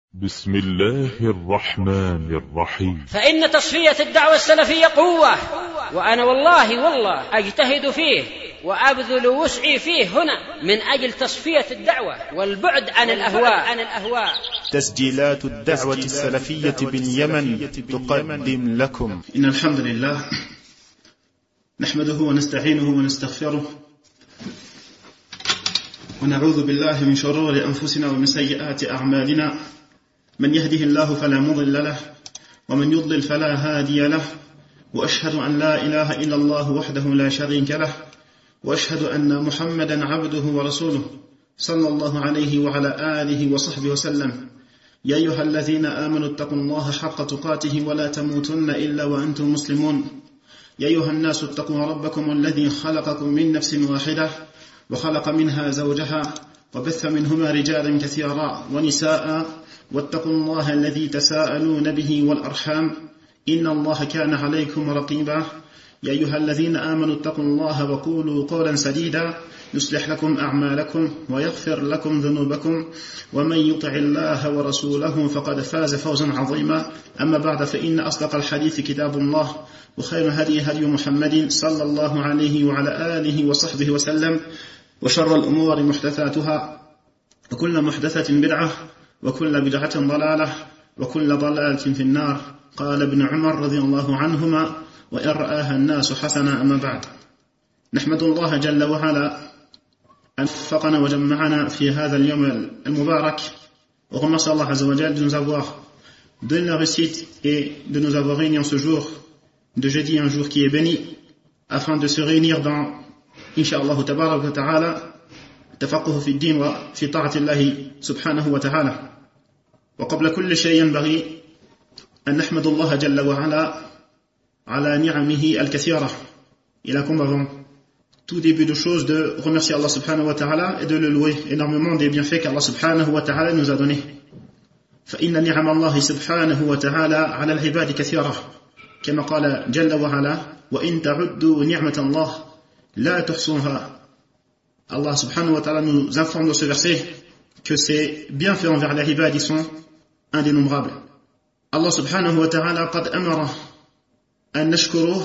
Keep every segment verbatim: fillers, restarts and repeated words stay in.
بسم الله الرحمن الرحيم. فإن تصفية الدعوة السلفية قوة، وأنا والله والله أجتهد فيه وأبذل وسعي فيه هنا من أجل تصفية الدعوة والبعد عن الأهواء عن الأهواء. تسجيلات الدعوة السلفية باليمن تقدم لكم. إن الحمد لله نحمده ونستعينه ونستغفره ونعوذ بالله من شرور أنفسنا ومن سيئات أعمالنا، من يهده الله فلا مضل له ومن يضلل فلا هادي له، وأشهد أن لا إله إلا الله وحده لا شريك له، وأشهد أن محمدا عبده ورسوله صلى الله عليه وعلى آله وصحبه وسلم. يا أيها الذين آمنوا اتقوا الله حق تقاته ولا تموتن إلا وأنتم مسلمون. يا أيها الناس اتقوا ربكم الذي خلقكم من نفس واحدة وخلق منها زوجها وبث منهما رجالا كثيرا ونساء، واتقوا الله الذي تساءلون به والأرحام إن الله كان عليكم رقيبا. يا أيها الذين آمنوا اتقوا الله وقولوا قولا سديدا يصلح لكم أعمالكم ويغفر لكم ذنوبكم، ومن يطع الله ورسوله فقد فاز فوزا عظيما. أما بعد، فإن أصدق الحديث كتاب الله، وخير هدي هدي محمد صلى الله عليه وعلى آله وصحبه وسلم، وشر الأمور محدثاتها، وكل محدثة بدعة، وكل بدعة ضلالة، وكل ضلالة في النار. قال ابن عمر رضي الله عنهما: وإن رآها الناس حسنا. أما بعد، نحمد الله جل وعلا أن وفقنا وجمعنا في هذا اليوم المبارك. On remercie Allah Azza wa Jal de nous avoir donné la réussite et de nous avoir réunis en ce jour de jeudi, un jour qui est béni, afin de se réunir dans, Inch'Allah tabarak wa ta'ala, تفقه في الدين وفي طاعة الله سبحانه وتعالى. وقبل كل شيء ينبغي أن نحمد الله جل وعلا على نعمه الكثيرة. Il incombe avant tout début de choses de remercier Allah subhanahu wa ta'ala et de le louer énormément des bienfaits qu'Allah subhanahu wa ta'ala nous a donnés. فإن نعم الله سبحانه وتعالى على العباد كثيرة، كما قال جل وعلا: وإن تعدوا نعمة الله لا تحصوها. Allah subhanahu wa ta'ala nous informe dans ce verset que ces bienfaits envers les ibad sont indénombrables. Allah subhanahu wa ta'ala قد أمر أن نشكره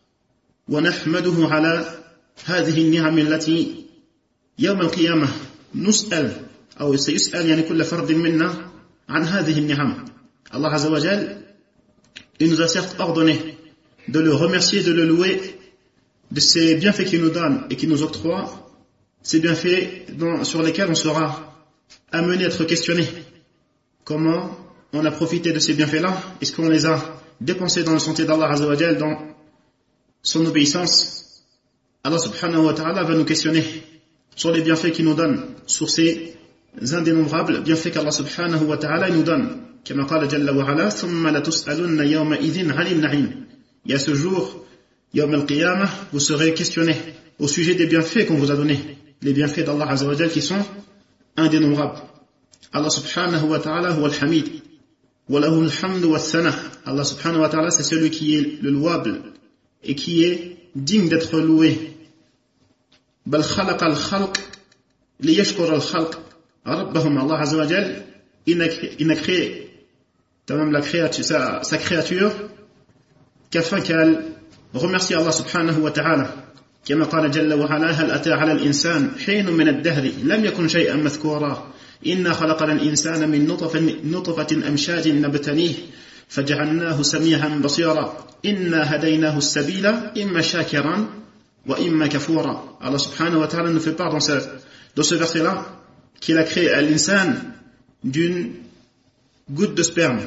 ونحمده على هذه النعم التي يوم القيامة نسأل أو سيسأل يعني كل فرد منا عن هذه النعم. Allah Azza wa Jal, il nous a certes ordonné de le remercier, de le louer de ces bienfaits qu'il nous donne et qu'il nous octroie, ces bienfaits dont, sur lesquels on sera amené à être questionné. Comment on a profité de ces bienfaits-là? Est-ce qu'on les a dépensés dans le sentier d'Allah Azza wa Jal, dans son obéissance? Allah subhanahu wa ta'ala va nous questionner sur les bienfaits qu'il nous donne, sur ces indénombrables bienfaits qu'Allah subhanahu wa ta'ala nous donne. Kama qala jalla wa ala: thumma latus'alunna yawma idhin 'anil na'im. Il y a ce jour, yawm al-qiyamah, vous serez questionné au sujet des bienfaits qu'on vous a donnés, les bienfaits d'Allah Azza wa Jal qui sont indénombrables. Allah subhanahu wa ta'ala huwa al-hamid wa lahu al-hamdu wa al-thana. Allah subhanahu wa ta'ala, c'est celui qui est le louable et qui est digne d'être loué. Bal khalaqa al-khalq liyashkura al-khalq rabbahum. Allah Azza wa Jal, il n'a créé même la créature, sa, sa créature qu'afin qu'elle remercie Allah subhanahu wa ta'ala. كما قال جل وعلا: هل أتى على الإنسان حين من الدهر لم يكن شيئا مذكورا إنا خلقنا الإنسان من نطفة, نطفة أمشاج نبتليه فجعلناه سميعا بصيرا إنا هديناه السبيل إما شاكرا وإما كفورا. Allah subhanahu wa ta'ala nous fait part dans ce, dans ce verset-là qu'il a créé à l'insan d'une goutte de sperme,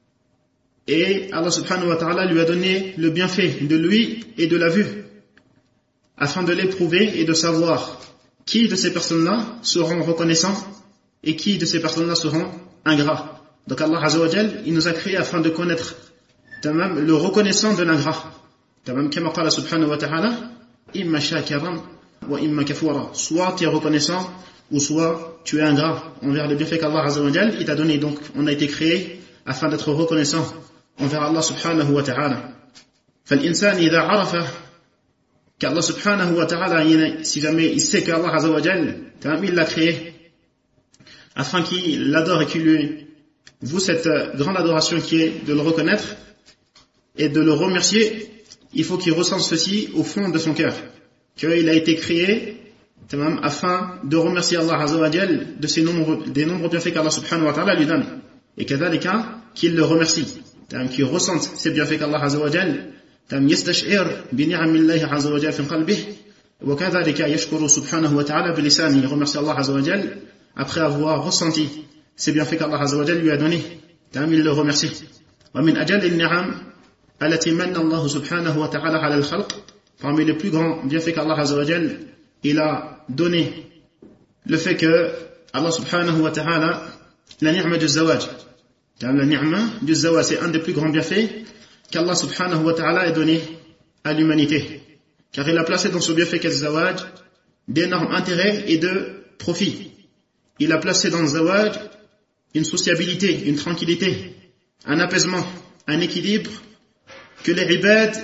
et Allah subhanahu wa ta'ala lui a donné le bienfait de lui et de la vue, afin de l'éprouver et de savoir qui de ces personnes-là seront reconnaissants et qui de ces personnes-là seront ingrats. Donc Allah Azza wa Jal, il nous a créés afin de connaître tamam le reconnaissant de l'ingrat. Tamam kama qala subhanahu wa ta'ala: imma shakiran wa imma kafura. Soit tu es reconnaissant ou soit tu es ingrat envers les bienfaits qu'Allah Azza wa Jal il t'a donné. Donc on a été créé afin d'être reconnaissant envers Allah subhanahu wa ta'ala. فالإنسان إذا عرف qu'Allah subhanahu wa ta'ala, si jamais il sait qu'Allah Azza wa Jal, il l'a créé afin qu'il l'adore et qu'il lui vous cette grande adoration qui est de le reconnaître et de le remercier, il faut qu'il ressente ceci au fond de son cœur, qu'il a été créé afin de remercier Allah Azza wa Jal de ses nombreux, des nombreux bienfaits qu'Allah subhanahu wa ta'ala lui donne, et kadhalika qu'il le remercie, qu'il ressente ces bienfaits qu'Allah Azza wa Jal yastash'ir bi ni'amillahi Azza wa Jal fi qalbihi, wa kadhalika yashkuru subhanahu wa ta'ala bi lisani, il remercie Allah Azza wa Jal après avoir ressenti ces bienfaits qu'Allah Azza wa Jal lui a donnés, il le remercie. Wa min ajal an-ni'am allati manna Allah subhanahu wa ta'ala 'ala al-khalq, parmi les plus grands bienfaits qu'Allah Azza wa Jal il a donné le fait que Allah subhanahu wa ta'ala, la ni'ma du zawaj, la ni'ma du zawaj, c'est un des plus grands bienfaits qu'Allah subhanahu wa ta'ala a donné à l'humanité, car il a placé dans ce bienfait qu'est le zawaj d'énormes intérêts et de profits. Il a placé dans le zawaj une sociabilité, une tranquillité, un apaisement, un équilibre que les ibad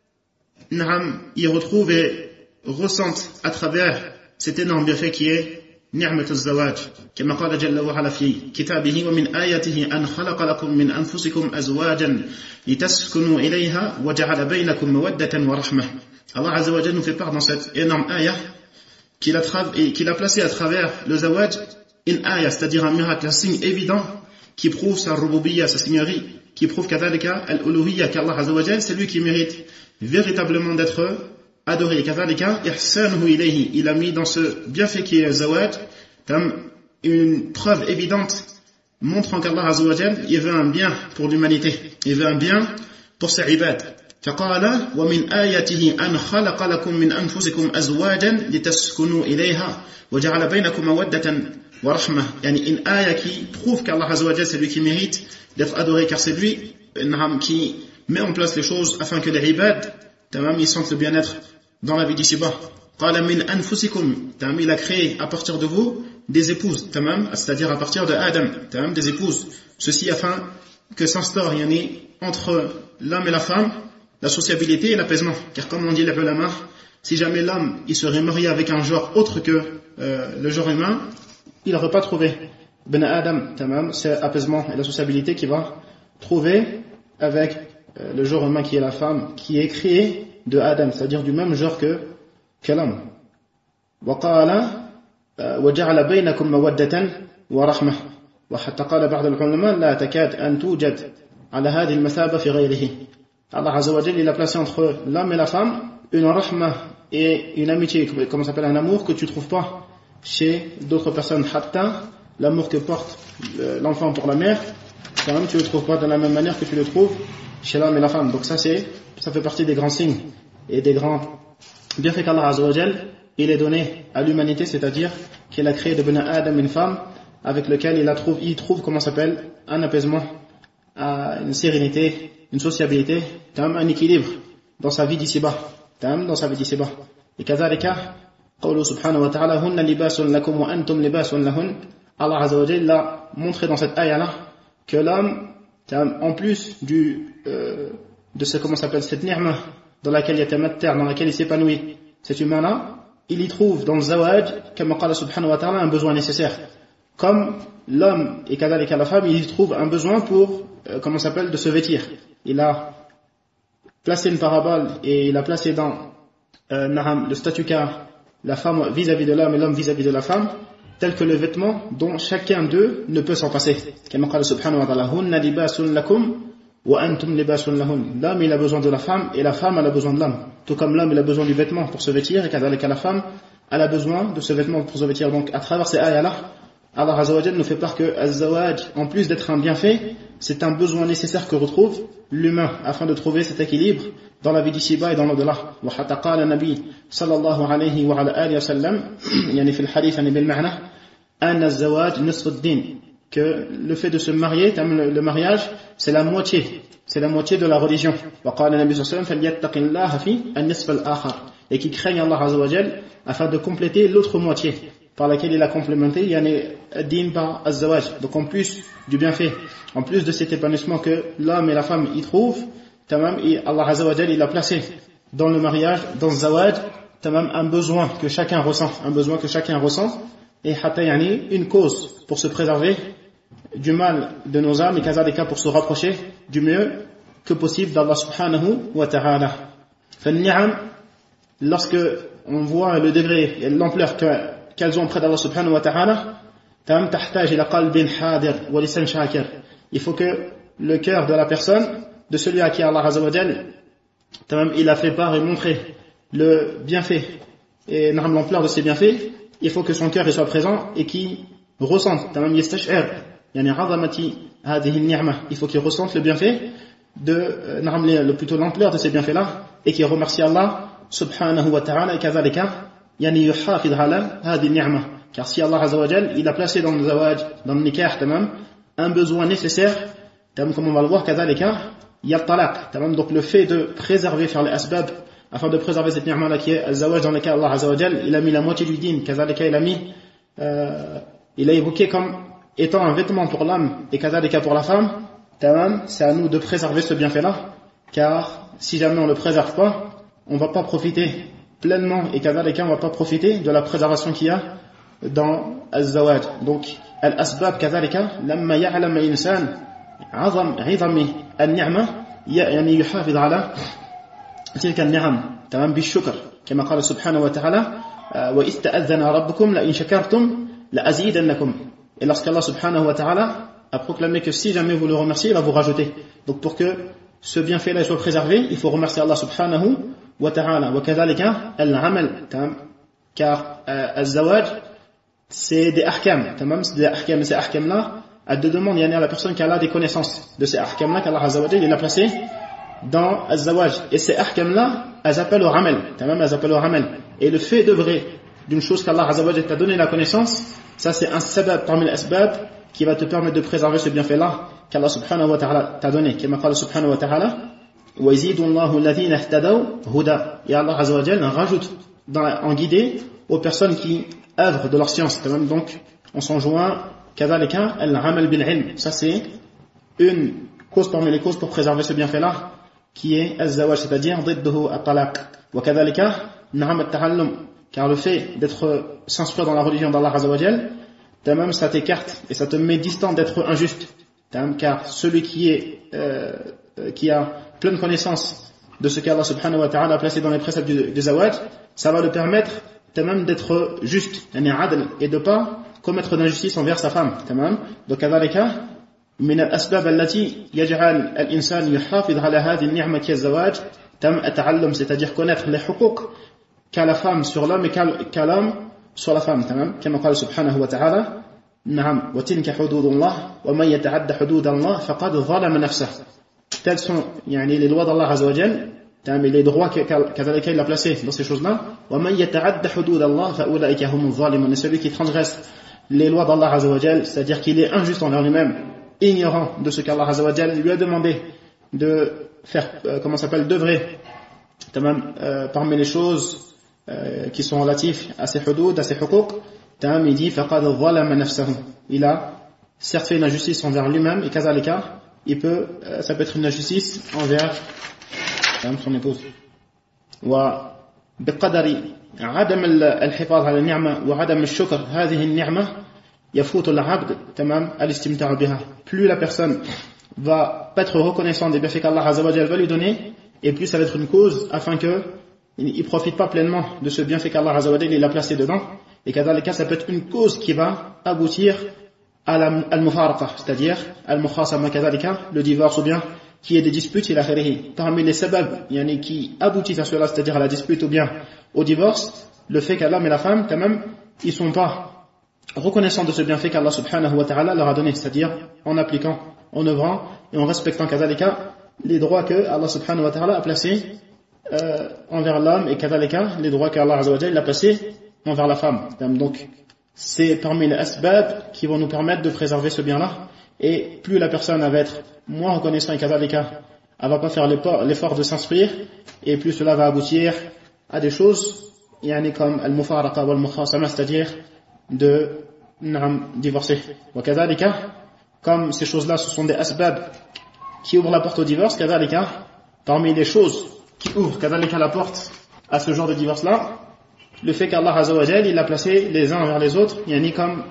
y retrouvent et ressentent à travers cet énorme bienfait qui est نعمة الزواج كما قال جل وعلا في كتابه ومن آياته أن خلق لكم من أنفسكم أزواجا لتسكنوا إليها وجعل بينكم مودة ورحمة. Allah Azza wa Jalla nous fait part dans cette énorme ayah qu'il a, tra- qu'il a placé à travers le zawaj une ayah, c'est-à-dire un miracle, un signe évident qui prouve sa rububiyya, sa seigneurie, qui prouve qu'adhalika al-uluhiyya, qu'Allah Azza wa Jalla c'est lui qui mérite véritablement d'être adoré. Kadhalika ihsanuhu ilayhi, il a mis dans ce bienfait qui est le zawaj une preuve évidente montrant qu'Allah Azza wa Jalla il veut un bien pour l'humanité, il veut un bien pour ses ibad. فقال ومن آياته أن خلق لكم من أنفسكم أزواجا لتسكنوا إليها وجعل بينكم مودة ورحمة. يعني une ayah qui prouve qu'Allah Azza wa Jalla c'est lui qui mérite d'être adoré, car c'est lui qui met en place les choses afin que les ibad ils sentent le bien-être dans la vie d'ici-bas. قال من أنفسكم, il a créé à partir de vous des épouses, c'est-à-dire à partir de Adam, des épouses, ceci afin que s'instaure entre l'homme et la femme la sociabilité et l'apaisement, car comme on dit les ulama, si jamais l'homme il serait marié avec un genre autre que euh, le genre humain, il n'aurait pas trouvé Ben Adam, tamam, c'est l'apaisement et la sociabilité qu'il va trouver avec euh, le genre humain qui est la femme, qui est créé de Adam, c'est-à-dire du même genre que, que l'homme. وقال وجعل بينكم مودة ورحمة وحتى قال بعض العلماء لا تكاد أن توجد على هذه المثابة في غيره. Allah Azza wa Jalla il a placé entre l'homme et la femme une rahma et une amitié, comment ça s'appelle, un amour que tu trouves pas chez d'autres personnes. Hatta, l'amour que porte l'enfant pour la mère, quand même tu le trouves pas de la même manière que tu le trouves chez l'homme et la femme. Donc ça c'est, ça fait partie des grands signes et des grands bienfaits qu'Allah Azza wa Jalla il est donné à l'humanité, c'est-à-dire qu'il a créé de Ben Adam une femme avec lequel il, a trouve, il trouve, comment ça s'appelle, un apaisement, une sérénité, une sociabilité, un équilibre dans sa vie d'ici-bas, dans sa vie d'ici-bas. Et kadhalika, qawlu subhanahu wa ta'ala, hunna libasun lakum wa antum libasun lahun. Allah Azza wa Jalla a montré dans cette ayah-là que l'homme, en plus du, euh, de ce, comment s'appelle, cette ni'ma dans laquelle il y a tamatter, dans laquelle il s'épanouit, cet humain-là, il y trouve dans le zawaj, comme qala subhanahu wa ta'ala, un besoin nécessaire. Comme l'homme et kadhalika la femme, il y trouve un besoin pour, euh, comment s'appelle, de se vêtir. Il a placé une parabole et il a placé dans euh, le statut qu'a la femme vis-à-vis de l'homme et l'homme vis-à-vis de la femme, tel que le vêtement dont chacun d'eux ne peut s'en passer. Comme qala subhanahu wa ta'ala, hunna libasun lakum wa antum libasun lahun. L'homme il a besoin de la femme et la femme elle a besoin de l'homme. Tout comme l'homme il a besoin du vêtement pour se vêtir et kadhalika la femme elle a besoin de ce vêtement pour se vêtir. Donc à travers ces ayahs-là, Allah Azza wa Jalla nous fait part que az-zawaj, en plus d'être un bienfait, c'est un besoin nécessaire que retrouve l'humain afin de trouver cet équilibre dans la vie d'ici-bas et dans l'au-delà. Wa hatta qala nabi sallallahu alayhi wa ala alihi wa sallam, yani fi al-hadith yani bil ma'na, anna az-zawaj nisf ad-din, que le fait de se marier, le mariage, c'est la moitié, c'est la moitié de la religion. Wa qala nabi sallallahu alayhi wa sallam falyattaqillaha fi an-nisf al-akhar, et qui craignent Allah Azza wa Jalla afin de compléter l'autre moitié par laquelle il a complémenté, il y a un din par az-zawaj. Donc en plus du bienfait, en plus de cet épanouissement que l'homme et la femme y trouvent, tamam, Allah Azza wa Jalla il a placé dans le mariage, dans le zawaj, tamam, un besoin que chacun ressent, un besoin que chacun ressent, et hatta yani une cause pour se préserver du mal de nos âmes et kazalika pour se rapprocher du mieux que possible d'Allah subhanahu wa ta'ala. فالنعم, lorsque on voit le degré et l'ampleur qu'elles ont auprès d'Allah subhanahu wa ta'ala, تحتاج إلى قلب حاضر ولسان شاكر. Il faut que le cœur de la personne, de celui à qui Allah azza wa jal, il a fait part et montré le bienfait et l'ampleur de ses bienfaits, il faut que son cœur soit présent et qu'il ressente, il faut qu'il ressente le bienfait de, plutôt l'ampleur de ces bienfaits-là, et qu'il remercie Allah subhanahu wa ta'ala, et kazalika yani yuhafidh ala hadhihi ni'ma. Car si Allah azza wa jal, il a placé dans le zawaj, dans le nikah, un besoin nécessaire, comme on va le voir, kazalika il y a le talaq, donc le fait de préserver, faire les asbab, afin de préserver cette ni'ma là qui est al-zawaj, dans lequel Allah azza wa jal, il a mis la moitié du din, kazalika il a mis, euh, il a évoqué comme étant un vêtement pour l'homme et kazalika pour la femme, c'est à nous de préserver ce bienfait là, car si jamais on ne le préserve pas, on ne va pas profiter pleinement, et kazalika on ne va pas profiter de la préservation qu'il y a dans al-zawaj. Donc al-asbab kazalika lamma ya'lam al-insan 'azam 'izami an-ni'ma yani yuhafidh ala تلك النعم تمام بالشكر كما قال سبحانه وتعالى وإذ تأذن ربكم لئن شكرتم لأزيدنكم. Et lorsqu'Allah subhanahu wa ta'ala a proclamé que si jamais vous le remerciez, il va vous rajouter. Donc pour que ce bienfait-là soit préservé, il faut remercier Allah subhanahu wa ta'ala. وكذلك العمل تمام, car al-zawaj c'est des ahkam, تمام, c'est des ahkam, ces ahkam-là à deux demandes, il y en a la personne qui a là des connaissances de ces ahkam-là qu'Allah azza wa jalla il a placé dans al-zawaj, et ces ahkam-là, elles appellent au amal, elles appellent au amal. Et le fait d'œuvrer d'une chose qu'Allah azza wa jalla t'a donné la connaissance, ça c'est un sabab parmi les asbab qui va te permettre de préserver ce bienfait-là qu'Allah subhanahu wa ta'ala t'a donné. Comme Allah subhanahu wa ta'ala, wa yazidu Allahu alladhina ihtadaw huda. Et Allah azza wa jalla rajoute dans, en guidée aux personnes qui œuvrent de leur science. Donc, on s'en joint kadhalika al-amal bil-ilm. Ça c'est une cause parmi les causes pour préserver ce bienfait-là, qui est al-zawaj, c'est-à-dire ضده الطلاق. وكذلك نعم التعلم, car le fait d'être s'instruire dans la religion d'Allah azza wa jal, même ça t'écarte et ça te met distant d'être injuste, car celui qui est euh, qui a pleine connaissance de ce qu'Allah subhanahu wa ta'ala a placé dans les préceptes du, du zawaj, ça va le permettre même d'être juste et de ne pas commettre d'injustice envers sa femme. Donc كذلك من الأسباب التي يجعل الإنسان يحافظ على هذه النعمة كالزواج تم التعلم, c'est-à-dire connaître les حقوق qu'a la femme sur l'homme et qu'a l'homme sur la femme. كما قال سبحانه وتعالى نعم وتلك حدود الله ومن يتعدى حدود الله فقد ظلم نفسه. Tels sont يعني les lois d'Allah azza wa jal, les droits qu'Allah a placés dans ces choses-là. ومن يتعدى حدود الله فأولئك هم الظالمون. Et celui qui transgresse les lois d'Allah azza wa jal, c'est-à-dire qu'il est injuste envers lui-même, ignorant de ce qu'Allah azza wa jal lui a demandé de faire, euh, comment ça s'appelle, d'œuvrer euh, parmi les choses euh, qui sont relatives à ses hudud, à ses huquq, il dit faqad zalama nafsahu. Il a certes fait une injustice envers lui-même, et kazalika, il peut, euh, ça peut être une injustice envers son épouse. Wa biqadari adam al-hifaz ala al-ni'ma wa adam al-shukr hadhihi al-ni'ma يفوت العبد تمام الاستمتاع بها. Plus la personne va être reconnaissant des bienfaits qu'Allah azza wa jalla va lui donner, et plus ça va être une cause afin que il profite pas pleinement de ce bienfait qu'Allah azza wa jalla il a placé dedans, et kadhalika ça peut être une cause qui va aboutir à al-mufaraqa, c'est-à-dire al-mukhasama kadhalika, le divorce, ou bien qui est des disputes ila khayrihi. Parmi les sabab yani qui aboutissent à cela, c'est-à-dire à la dispute ou bien au divorce, le fait qu'Allah et la femme quand même ils sont pas reconnaissant de ce bienfait qu'Allah subhanahu wa ta'ala leur a donné, c'est-à-dire en appliquant, en œuvrant et en respectant kadhalika les droits que Allah subhanahu wa ta'ala a placés euh, envers l'homme, et kadhalika les droits qu'Allah azza wa jalla a placés envers la femme. Donc c'est parmi les asbab qui vont nous permettre de préserver ce bien-là, et plus la personne va être moins reconnaissante, et kadhalika elle va pas faire l'effort de s'instruire, et plus cela va aboutir à des choses yani comme al-mufaraqa wal mukhasama, c'est-à-dire de divorcer. وكذلك, comme ces choses-là ce sont des asbab qui ouvrent la porte au divorce, كذلك, parmi les choses qui ouvrent كذلك la porte à ce genre de divorce-là, le fait qu'Allah azza wa jalla il a placé les uns envers les autres, yani comme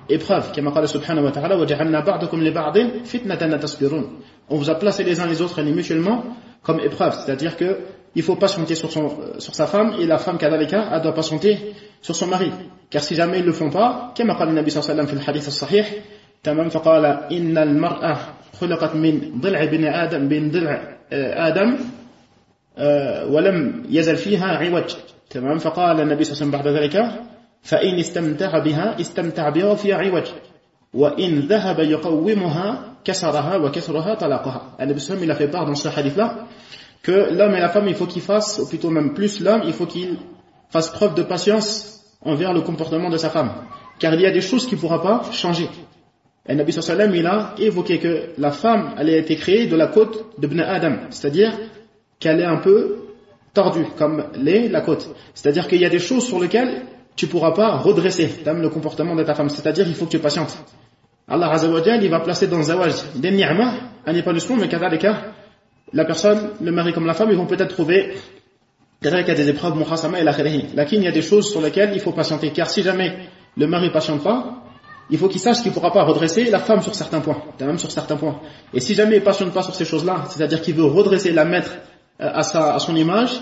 épreuve. Kama qala subhanahu wa ta'ala, wa ja'alna ba'dakum li ba'din fitnatan tasbirun. On vous a placé les uns les autres, les musulmans, comme épreuve. C'est-à-dire que il faut patienter sur, son, sur sa femme, et la femme, kadhalika, elle doit patienter sur son mari. Car si jamais ils ne le font pas, kama qala nabi sallallahu alayhi wa sallam fi al-hadith as-sahih, tamam faqala inna al-mar'a khulaqat min dil'i bin adam bin dil'i adam wa lam yazal fiha 'iwaj. تمام فقال النبي صلى الله عليه وسلم بعد ذلك فإن استمتع بها استمتع بها في عوج وإن ذهب يقومها كسرها وكسرها طلاقها. النبي صلى الله عليه وسلم il a fait part dans ce hadith là que l'homme et la femme il faut qu'ils fassent, ou plutôt même plus l'homme, il faut qu'il fasse preuve de patience envers le comportement de sa femme, car il y a des choses qu'il ne pourra pas changer. Et le Nabi sallallahu alayhi wa sallam il a évoqué que la femme elle a été créée de la côte de Ibn Adam, c'est-à-dire qu'elle est un peu tordue comme l'est la côte, c'est-à-dire qu'il y a des choses sur lesquelles tu ne pourras pas redresser le comportement de ta femme, c'est-à-dire il faut que tu patientes. Allah Azza wa Jal il va placer dans le zawaj des ni'ma, un épanouissement, mais qu'à des cas la personne, le mari comme la femme, ils vont peut-être trouver qu'il y a des épreuves muhasama et la khirihi. Lakin il y a des choses sur lesquelles il faut patienter, car si jamais le mari ne patiente pas, il faut qu'il sache qu'il ne pourra pas redresser la femme sur certains points, même sur certains points. Et si jamais il ne patiente pas sur ces choses-là, c'est-à-dire qu'il veut redresser, la mettre à, sa, à son image,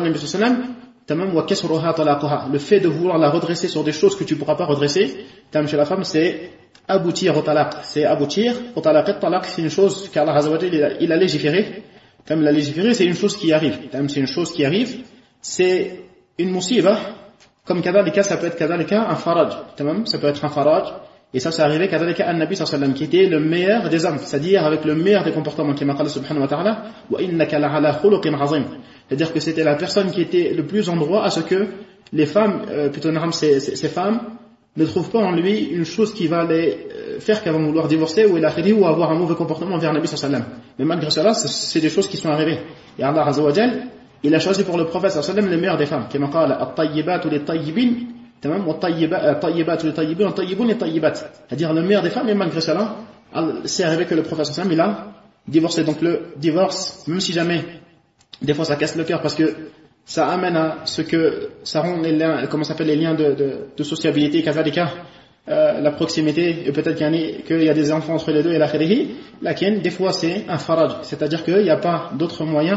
le fait de vouloir la redresser sur des choses que tu ne pourras pas redresser, chez la femme, c'est aboutir au talaq. C'est aboutir au talaq. Talaq, c'est une chose qu'Allah Azza wa Jalla il a légiféré. Comme la légiféré, c'est une chose qui arrive. C'est une chose qui arrive. C'est une musiba. Comme kadhalika, ça peut être kadhalika un faraj. Ça peut être un faraj. Et ça, c'est arrivé kadhalika un Nabi sallallahu alayhi wa sallam, qui était le meilleur des hommes. C'est-à-dire avec le meilleur des comportements. Qui m'a dit subhanahu wa ta'ala, wa innaka la'ala khuluqin azim. C'est-à-dire que c'était la personne qui était le plus en droit à ce que les femmes, euh, plutôt ces, ces, ces femmes, ne trouvent pas en lui une chose qui va les faire qu'elles vont vouloir divorcer ou, ou avoir un mauvais comportement envers Nabi sallallahu alayhi wa sallam. Mais malgré cela, c'est des choses qui sont arrivées. Et Allah Azza wa Jal, il a choisi pour le prophète sallallahu alayhi wa sallam les meilleurs des femmes. Kama qala at-tayyibatu lit-tayyibin, tamam, wat-tayyibatu lit-tayyibin, wat-tayyibun lit-tayyibat. C'est-à-dire le meilleur des femmes, et malgré cela, c'est arrivé que le prophète sallallahu alayhi wa sallam, il a divorcé. Donc le divorce, même si jamais, des fois ça casse le cœur parce que ça amène à ce que ça rend les liens, comment s'appelle, les liens de, de, de sociabilité, kazalika, euh, la proximité, et peut-être qu'il y, qu'il y a des enfants entre les deux et la khirihi, lakin, des fois c'est un faraj, c'est-à-dire qu'il n'y a pas d'autre moyen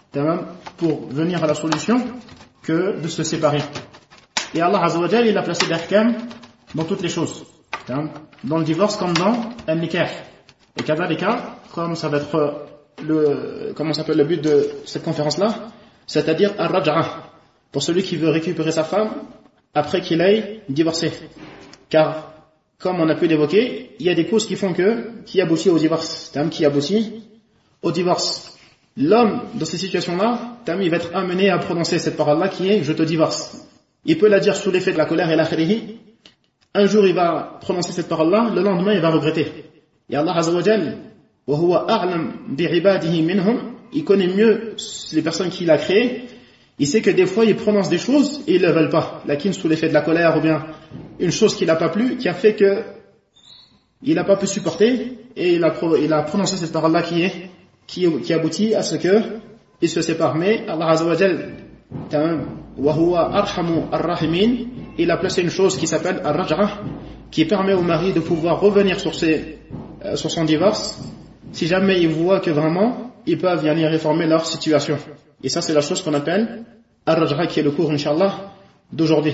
pour venir à la solution que de se séparer. Et Allah Azza wa Jal, il a placé des ahkam dans toutes les choses, dans le divorce comme dans un nikah. Et kazalika, comme ça va être le, comment s'appelle le but de cette conférence-là, c'est-à-dire ar-raj'a, pour celui qui veut récupérer sa femme après qu'il ait divorcé. Car, comme on a pu l'évoquer, il y a des causes qui font que, qui aboutit au divorce, qui aboutit au divorce. L'homme, dans ces situations-là, il va être amené à prononcer cette parole-là qui est « je te divorce ». Il peut la dire sous l'effet de la colère et la khirihi. Un jour, il va prononcer cette parole-là, le lendemain, il va regretter. Et Allah Azza wa Jal, wa huwa a'lam bi'ibadihi minhum, il connaît mieux les personnes qu'il a créées, il sait que des fois il prononce des choses et ils ne le veulent pas, lakin sous l'effet de la colère ou bien une chose qui n'a pas plu, qui a fait que il n'a pas pu supporter et il a, il a prononcé cette parole-là qui, est, qui, qui aboutit à ce que il se sépare. Mais Allah Azza wa Jal, wa huwa arhamu ar-rahimin, il a placé une chose qui s'appelle ar-raj'a, qui permet au mari de pouvoir revenir sur, ses, euh, sur son divorce si jamais il voit que vraiment ils peuvent venir réformer leur situation. Et ça, c'est la chose qu'on appelle Ar-Raj'a, qui est le cours, Inch'Allah, d'aujourd'hui.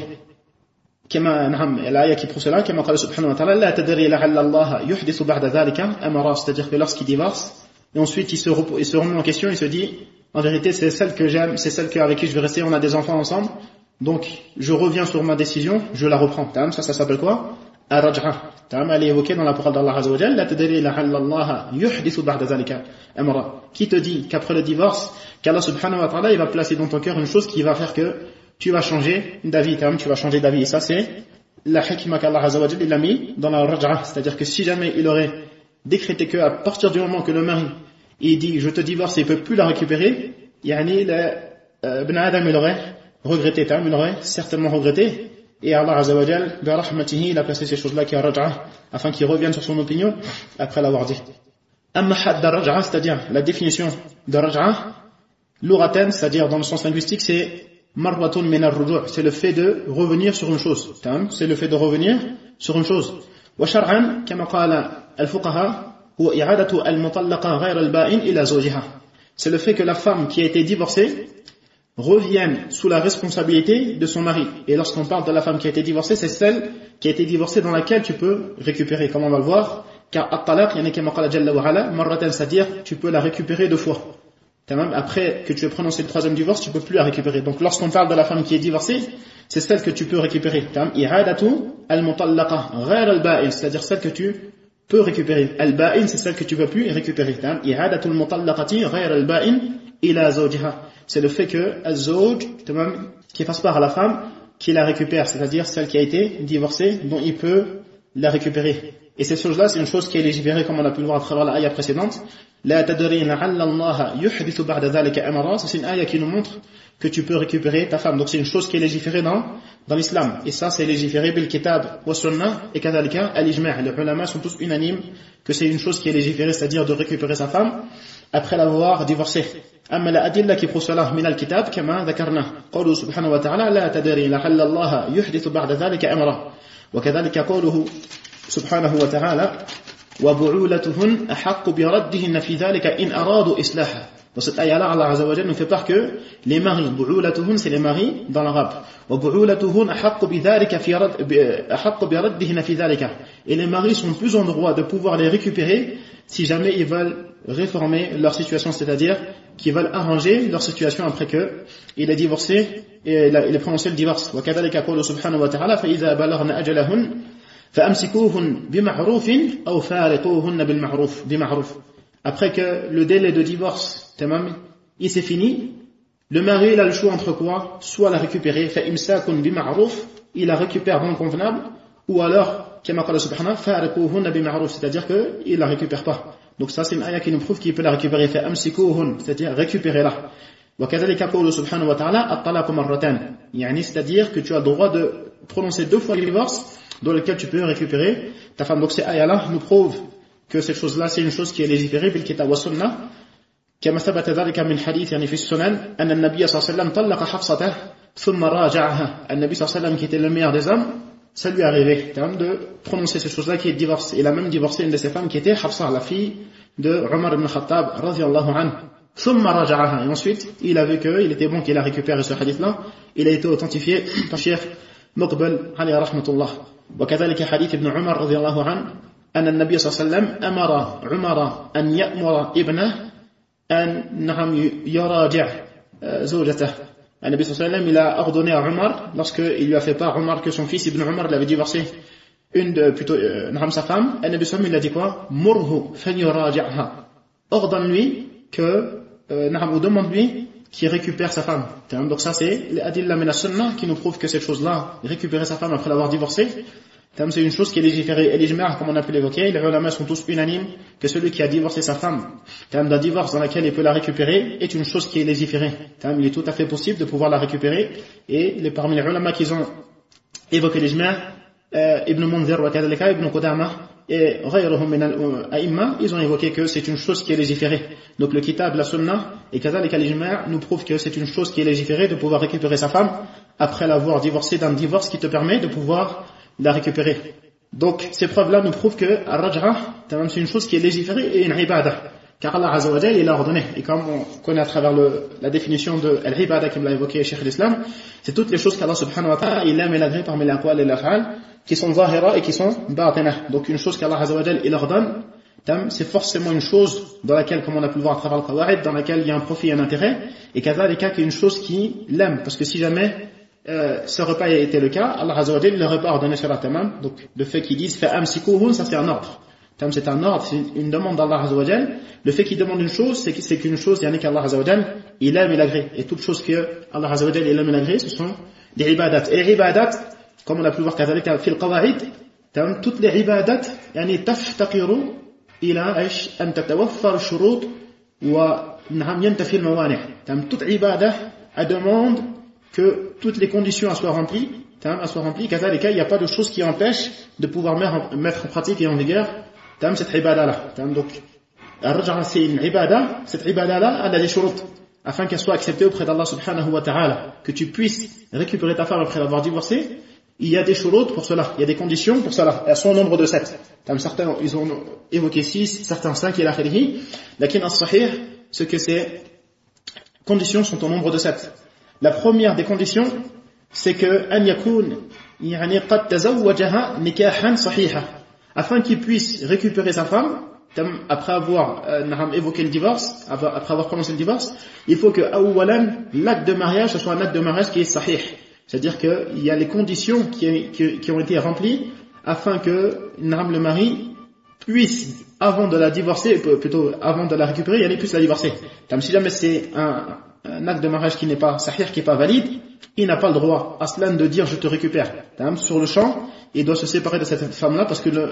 L'ayah qui prouve cela, comme Allah subhanahu wa ta'ala, la tadri la'alla Allah yuhdithu ba'da dhalika amara, c'est-à-dire que lorsqu'il divorce, et ensuite il se, il se remet en question, il se dit, en vérité, c'est celle que j'aime, c'est celle avec qui je vais rester, on a des enfants ensemble, donc je reviens sur ma décision, je la reprends. Ça, ça s'appelle quoi? Ar-Raj'a. Elle est évoquée dans la parole d'Allah Azza wa Jal, la tadri la'alla Allah yuhdithu ba'da dhalika amara. Qui te dit qu'après le divorce, qu'Allah subhanahu wa ta'ala, il va placer dans ton cœur une chose qui va faire que tu vas changer d'avis, tu vas changer d'avis. Et ça, c'est la hikmah qu'Allah Azza wa Jal, il a mis dans la Raj'a. C'est-à-dire que si jamais il aurait décrété qu'à partir du moment que le mari, il dit, je te divorce et il ne peut plus la récupérer, yani, Ibn Adam, il aurait regretté, il aurait certainement regretté. Et Allah Azza wa Jal, bi rahmatihi, il a placé ces choses-là qui est Raj'a, afin qu'il revienne sur son opinion après l'avoir dit. Amma hadd ar-raj'a, c'est-à-dire la définition de raj'a, l'uratan, c'est-à-dire dans le sens linguistique, c'est marwatun min ar-ruju', c'est le fait de revenir sur une chose. C'est le fait de revenir sur une chose. وشرعا كما قال الفقهاء هو إعادة المطلقة غير البائن إلى زوجها. C'est le fait que la femme qui a été divorcée revienne sous la responsabilité de son mari. Et lorsqu'on parle de la femme qui a été divorcée, c'est celle qui a été divorcée dans laquelle tu peux récupérer, comme on va le voir. Car at-talaq, yani kama qala jalla wa ala, marratan, c'est-à-dire tu peux la récupérer deux fois. Après que tu aies prononcé le troisième divorce, tu peux plus la récupérer. Donc lorsqu'on parle de la femme qui est divorcée, c'est celle que tu peux récupérer. I'adatu al-mutallaqa ghayr al-ba'in, c'est-à-dire celle que tu peux récupérer. Al-ba'in, c'est celle que tu ne peux plus récupérer. I'adatu al-mutallaqati ghayr al-ba'in ila zawjiha. C'est le fait que az-zawj, qui fasse part à la femme, qui la récupère, c'est-à-dire celle qui a été divorcée, dont il peut la récupérer. Et cette chose-là, c'est une chose qui est légiférée, comme on a pu le voir à travers l'ayah précédente. La tadri la'alla Allah yuhdithu ba'da dhalika amra. C'est une ayah qui nous montre que tu peux récupérer ta femme. Donc c'est une chose qui est légiférée dans, dans l'islam. Et ça, c'est légiféré bil kitab wa sunnah et kadhalika al-ijma'. Les ulama sont tous unanimes que c'est une chose qui est légiférée, c'est-à-dire de récupérer sa femme après l'avoir divorcée. أما الأدلة qui prouve cela من الكتاب كما ذكرنا قوله سبحانه وتعالى لا تدري لعل الله يحدث بعد ذلك أمرا وكذلك قوله سبحانه وتعالى وبعولتهن أحق بردهن في ذلك إن أرادوا إصلاحا. Dans cette ayah-là, Allah Azza wa Jalla nous fait part que les maris, bu'ulatuhun, c'est les maris dans l'arabe. Wa bu'ulatuhun ahaqqu bidhalika fi rad ahaqqu bi raddihinna fi dhalika. Et les maris sont plus en droit de pouvoir les récupérer si jamais ils veulent réformer leur situation, c'est-à-dire qu'ils veulent arranger leur situation après que il est divorcé et il a prononcé le divorce. Wa kadhalika qawlu subhanahu wa ta'ala fa idha balaghna ajalahun فأمسكوهن بمعروف أو فارقوهن بالمعروف بمعروف. Après que le délai de divorce il s'est fini, le mari il a le choix entre quoi? Soit la récupérer, فإمساكٌ بمعروف, il la récupère dans le convenable, ou alors كما قال سبحانه فارقوهن بمعروف, c'est-à-dire que il la récupère pas. Donc ça c'est une ayah qui nous prouve qu'il peut la récupérer, فأمسكوهن, c'est-à-dire récupérer-la. وكذلك قوله سبحانه وتعالى الطلاق مرتان, يعني c'est-à-dire que tu as le droit de prononcer deux fois le divorce dans lequel tu peux récupérer ta femme. Donc ces ayahs-là nous prouvent que cette chose-là, c'est une chose qui est légiférée bil kitab wa sunnah. كما ثبت ذلك من حديث يعني في السنن أن النبي صلى الله عليه وسلم طلق حفصته ثم راجعها. النبي صلى الله عليه وسلم qui était le meilleur des hommes, ça lui est arrivé de prononcer cette chose-là qui est divorce. Il a même divorcé une de ses femmes qui était Hafsa, la fille de Omar ibn Khattab radiyallahu anhu. ثم راجعها. Et ensuite, il a vu qu'il était bon qu'il a récupéré ce hadith-là. Il a été authentifié par Cheikh مقبل عليه رحمة الله. وكذلك حديث ابن عمر رضي الله عنه أن النبي صلى الله عليه وسلم أمر عمر أن يأمر ابنه أن نعم يراجع زوجته. النبي صلى الله عليه وسلم il a ordonné à Omar, lorsqu'il lui a fait part Omar que son fils Ibn Omar l'avait divorcé une de plutôt euh, sa femme, النبي صلى الله عليه وسلم il a dit quoi? مره فليراجعها. Ordonne-lui que euh, نعم ou demande-lui qui récupère sa femme. Donc ça c'est les adilla min as-sunnah qui nous prouve que cette chose-là, récupérer sa femme après l'avoir divorcée, c'est une chose qui est légiférée. Et l'ijma', comme on a pu l'évoquer, les ulama sont tous unanimes que celui qui a divorcé sa femme, d'un divorce dans lequel il peut la récupérer, est une chose qui est légiférée. Il est tout à fait possible de pouvoir la récupérer. Et les, parmi les ulama qui ont évoqué l'ijma', euh, Ibn Munzir wa kadhalika, Ibn Qudama et ghayruhum min al-a'imma, ils ont évoqué que c'est une chose qui est légiférée. Donc le kitab, la sunnah et kadhalika l'ijma' nous prouve que c'est une chose qui est légiférée de pouvoir récupérer sa femme après l'avoir divorcée d'un divorce qui te permet de pouvoir la récupérer. Donc ces preuves-là nous prouvent que al-raj'a, c'est une chose qui est légiférée et une ibada. Car Allah Azza wa Jalla il a ordonné. Et comme on connaît à travers le, la définition de al-ibada comme l'a évoqué Cheikh l'Islam, c'est toutes les choses qu'Allah subhanahu wa ta'ala il aime et l'agrée parmi les aqwal et les af'al qui sont zahira et qui sont batina. Donc une chose qu'Allah Azza wa Jalla il ordonne, c'est forcément une chose dans laquelle, comme on a pu le voir à travers le qawaid, dans laquelle il y a un profit et un intérêt, et kadhalika qui est une chose qui l'aime. Parce que si jamais Euh, ce repas a été le cas, Allah Azza wa Jalla ne l'aurait pas ordonné sur la tamam. Donc le fait qu'ils disent fa'amsikuhun, ça c'est un ordre. Tam c'est un ordre, c'est une demande d'Allah Azza wa Jalla. Le fait qu'il demande une chose, c'est, c'est qu'une chose, yani qu'Allah Azza wa Jalla, il aime et l'agrée. Et toutes choses que Allah Azza wa Jalla il aime et l'agrée, ce sont des ibadat. Et les ibadat, comme on a pu le voir kadhalika fil qawaid, tam toutes les ibadat, yani taftaqiru ila aish an tatawaffar shurut wa na'am yantafi al-mawani'. Tam toute ibadah a demande que toutes les conditions soient remplies, soient remplies, kadhalika, il n'y a pas de chose qui empêche de pouvoir mettre en pratique et en vigueur cette ibada-là. Donc, al-raj'a c'est une ibada, cette ibada-là, elle a des shurut, afin qu'elle soit acceptée auprès d'Allah subhanahu wa ta'ala, que tu puisses récupérer ta femme après l'avoir divorcée, il y a des shurut pour cela, il y a des conditions pour cela. Elles sont au nombre de sept. Certains, ils ont évoqué six, certains cinq, et la khalihi. Lakin as-sahih, ce que ces conditions sont au nombre de sept. La première des conditions, c'est que an yakun yani qad tazawwajaha nikahan sahiha, afin qu'il puisse récupérer sa femme après avoir euh, évoqué le divorce, après avoir prononcé le divorce. Il faut que awwalan, l'acte de mariage, ce soit un acte de mariage qui est sahih, c'est-à-dire qu'il y a les conditions qui, qui, qui ont été remplies afin que le mari puisse, avant de la divorcer, plutôt avant de la récupérer, il puisse la divorcer. Si jamais c'est un, un acte de mariage qui n'est pas sahih, qui n'est pas valide, il n'a pas le droit, aslan, de dire je te récupère. Sur le champ, il doit se séparer de cette femme-là parce que le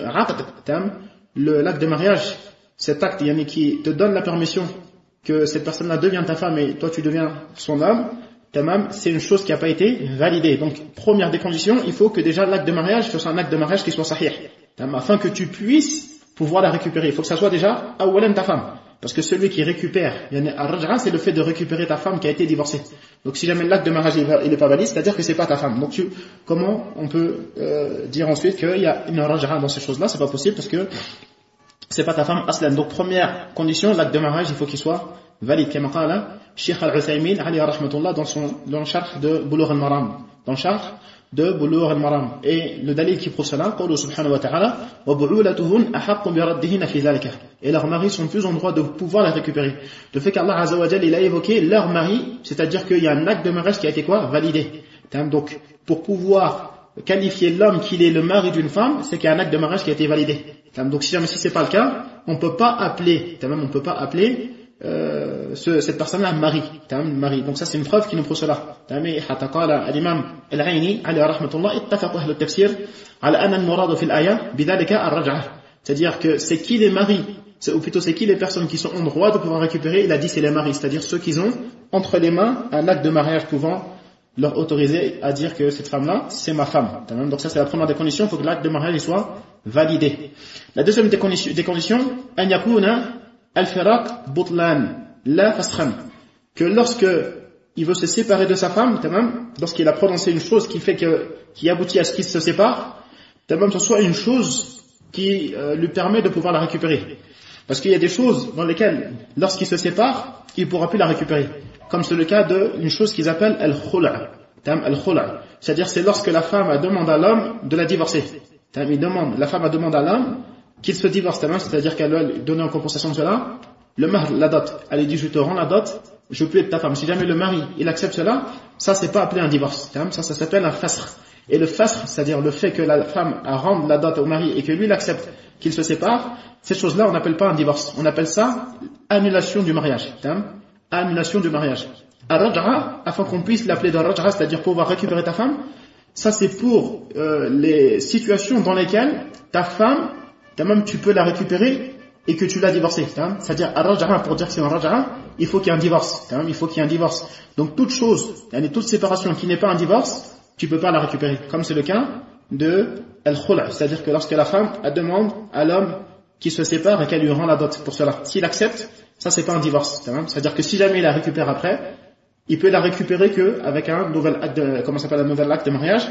le l'acte de mariage, cet acte qui te donne la permission que cette personne-là devient ta femme et toi tu deviens son homme, c'est une chose qui n'a pas été validée. Donc, première des conditions, il faut que déjà l'acte de mariage, ce soit un acte de mariage qui soit sahih, afin que tu puisses pouvoir la récupérer. Il faut que ça soit déjà awalan ta femme. Parce que celui qui récupère, c'est le fait de récupérer ta femme qui a été divorcée. Donc si jamais l'acte de mariage il n'est pas valide, c'est-à-dire que c'est pas ta femme. Donc tu, comment on peut euh, dire ensuite qu'il y a une raj'a dans ces choses-là? C'est pas possible parce que c'est pas ta femme aslan. Donc première condition, l'acte de mariage, il faut qu'il soit valide. Comme qala Cheikh Al-Uthaymin alayhi rahmatullah dans son dans le sharh de Bulugh al-Maram, dans le sharh de Bulugh al-Maram. Et le dalil qui prouve cela, qawlu subhanahu wa ta'ala wa bu'ulatuhun ahaqqu bi raddihinna fi dhalika. Et leurs maris sont plus en droit de pouvoir la récupérer. Le fait qu'Allah azza wa jalla il a évoqué leur mari, c'est-à-dire qu'il y a un acte de mariage qui a été quoi? Validé. Donc pour pouvoir qualifier l'homme qu'il est le mari d'une femme, c'est qu'il y a un acte de mariage qui a été validé. Donc si jamais si c'est pas le cas, on peut pas appeler, on peut pas appeler Euh, ce, cette personne-là mari, mari. Donc ça c'est une preuve qui nous prouve cela. حتى قال الإمام العيني عليه رحمة الله اتفق أهل التفسير على أن المراد في الآية بذلك الرجعة. C'est-à-dire que c'est qui les maris, ou plutôt c'est qui les personnes qui sont en droit de pouvoir récupérer. Il a dit c'est les maris, c'est-à-dire ceux qui ont entre les mains un acte de mariage pouvant leur autoriser à dire que cette femme-là c'est ma femme. Donc ça c'est la première des conditions, il faut que l'acte de mariage soit validé. La deuxième des conditions, des conditions أن يكون al-firaq butlan la faskham, que lorsque il veut se séparer de sa femme, lorsqu'il a prononcé une chose qui fait que qui aboutit à ce qu'il se sépare, ce soit une chose qui euh, lui permet de pouvoir la récupérer. Parce qu'il y a des choses dans lesquelles lorsqu'il se sépare, il ne pourra plus la récupérer. Comme c'est le cas d'une chose qu'ils appellent al-khula'. Al-khula', c'est-à-dire c'est lorsque la femme demande à l'homme de la divorcer. Il demande, la femme demande à l'homme qu'il se divorce, c'est-à-dire qu'elle doit donner en compensation de cela le mahr, la dot. Elle dit je te rends la dot, je peux être ta femme. Si jamais le mari il accepte cela, ça c'est pas appelé un divorce, ça ça s'appelle un fasr. Et le fasr, c'est-à-dire le fait que la femme rende la dot au mari et que lui il accepte qu'il se sépare, cette chose-là on n'appelle pas un divorce, on appelle ça annulation du mariage. Annulation du mariage. Ar-raj'a, afin qu'on puisse l'appeler de raj'a, c'est-à-dire pouvoir récupérer ta femme, ça c'est pour euh, les situations dans lesquelles ta femme même tu peux la récupérer et que tu l'as divorcée. C'est-à-dire, pour dire que c'est un raj'a, il faut qu'il y ait un divorce. Il faut qu'il y ait un divorce. Donc, toute chose, toute séparation qui n'est pas un divorce, tu peux pas la récupérer. Comme c'est le cas de al-khula', c'est-à-dire que lorsque la femme elle demande à l'homme qui se sépare et qu'elle lui rend la dot pour cela. S'il accepte, ça c'est pas un divorce. C'est-à-dire que si jamais il la récupère après, il peut la récupérer qu'avec un nouvel acte de, comment ça s'appelle, un nouvel acte de mariage.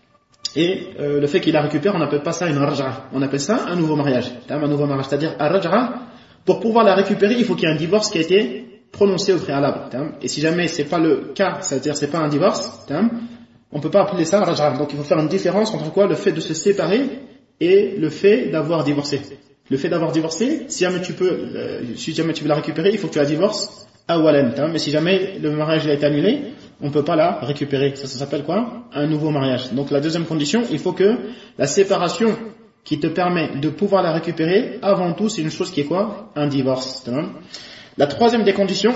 Et euh, le fait qu'il la récupère, on n'appelle pas ça une raj'a, on appelle ça un nouveau mariage. Un nouveau mariage, c'est-à-dire un raj'a, pour pouvoir la récupérer, il faut qu'il y ait un divorce qui a été prononcé au préalable. Et si jamais c'est pas le cas, c'est-à-dire c'est pas un divorce, on peut pas appeler ça raj'a. Donc il faut faire une différence entre quoi? Le fait de se séparer et le fait d'avoir divorcé. Le fait d'avoir divorcé, si jamais tu peux, euh, si jamais tu veux la récupérer, il faut que tu la divorces awalan. Mais si jamais le mariage a été annulé, on ne peut pas la récupérer. Ça, ça s'appelle quoi? Un nouveau mariage. Donc la deuxième condition, il faut que la séparation qui te permet de pouvoir la récupérer, avant tout, c'est une chose qui est quoi? Un divorce. La troisième des conditions,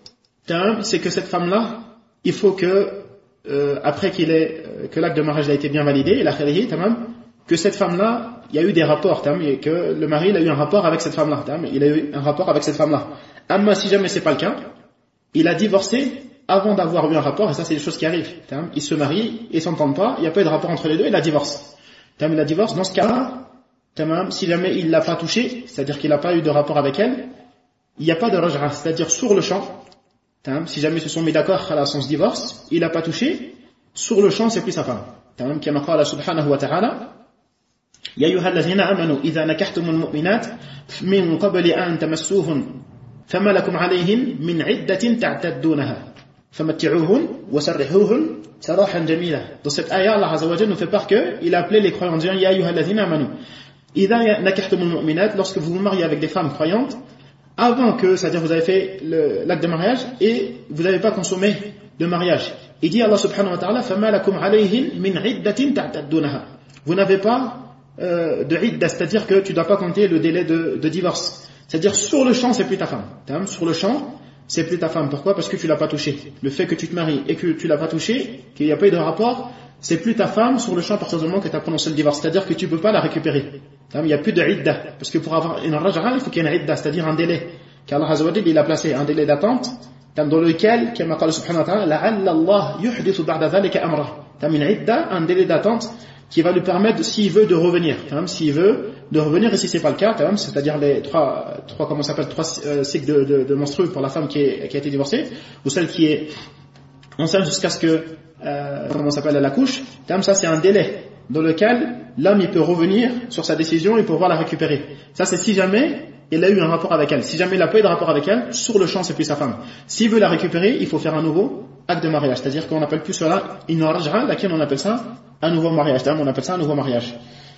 c'est que cette femme-là, il faut que, euh, après qu'il ait, que l'acte de mariage a été bien validé, la khalihi, que cette femme-là, il y a eu des rapports, et que le mari il a eu un rapport avec cette femme-là. Il a eu un rapport avec cette femme-là. Amma, si jamais c'est pas le cas, il a divorcé avant d'avoir eu un rapport, et ça c'est des choses qui arrivent. Ils se marient, ils s'entendent pas, il n'y a pas eu de rapport entre les deux, et la divorce. Il la divorce, dans ce cas-là, si jamais il l'a pas touché, c'est-à-dire qu'il n'a pas eu de rapport avec elle, il n'y a pas de raj'a, c'est-à-dire sur le champ, si jamais ils se sont mis d'accord à son divorce, il n'a pas touché, sur le champ c'est plus sa femme. تمام كما قال سبحانه وتعالى يا أيها الذين آمنوا إذا نكحتم المؤمنات من قبل أن تمسوهن فما لكم عليهن من عدة تعتدونها فمتعوهن وسرحوهن سراحا جميلا. Dans cette ayah, Allah Azza wa Jalla nous fait part qu'il a appelé les croyants disant Ya ayyuha alladhina amanu idha nakahtumul mu'minat, lorsque vous vous mariez avec des femmes croyantes, avant que, c'est-à-dire vous avez fait le, l'acte de mariage et vous n'avez pas consommé le mariage. Il dit Allah subhanahu wa ta'ala فما لكم عليهن من عدة تعتدونها, vous n'avez pas euh, de idda, c'est-à-dire que tu ne dois pas compter le délai de, de divorce. C'est-à-dire sur le champ c'est plus ta femme. Sur le champ c'est plus ta femme. Pourquoi? Parce que tu l'as pas touché. Le fait que tu te maries et que tu l'as pas touché, qu'il n'y a pas eu de rapport, c'est plus ta femme sur le champ à partir du moment que tu as prononcé le divorce. C'est-à-dire que tu peux pas la récupérer. Il n'y a plus de idda. Parce que pour avoir une raj'a, il faut qu'il y ait une idda, c'est-à-dire un délai. Car Allah Azza wa Jalla, il a placé un délai d'attente dans lequel, comme a dit subhanahu wa ta'ala, la'alla Allah yuhdithu ba'da dhalika amra. Une idda, un délai d'attente qui va lui permettre, s'il veut, de revenir. S'il veut, de revenir, et si c'est pas le cas, c'est-à-dire les trois, trois, comment ça s'appelle, trois euh, cycles de, de, de menstrues pour la femme qui, est, qui a été divorcée, ou celle qui est enceinte jusqu'à ce que, euh, comment ça s'appelle, elle accouche, ça c'est un délai dans lequel l'homme il peut revenir sur sa décision et pouvoir la récupérer. Ça c'est si jamais il a eu un rapport avec elle. Si jamais il n'a pas eu de rapport avec elle, sur le champ c'est plus sa femme. S'il veut la récupérer, il faut faire un nouveau acte de mariage. C'est-à-dire qu'on appelle plus cela une raj'a, laquelle on appelle ça un nouveau mariage. On appelle ça un nouveau mariage.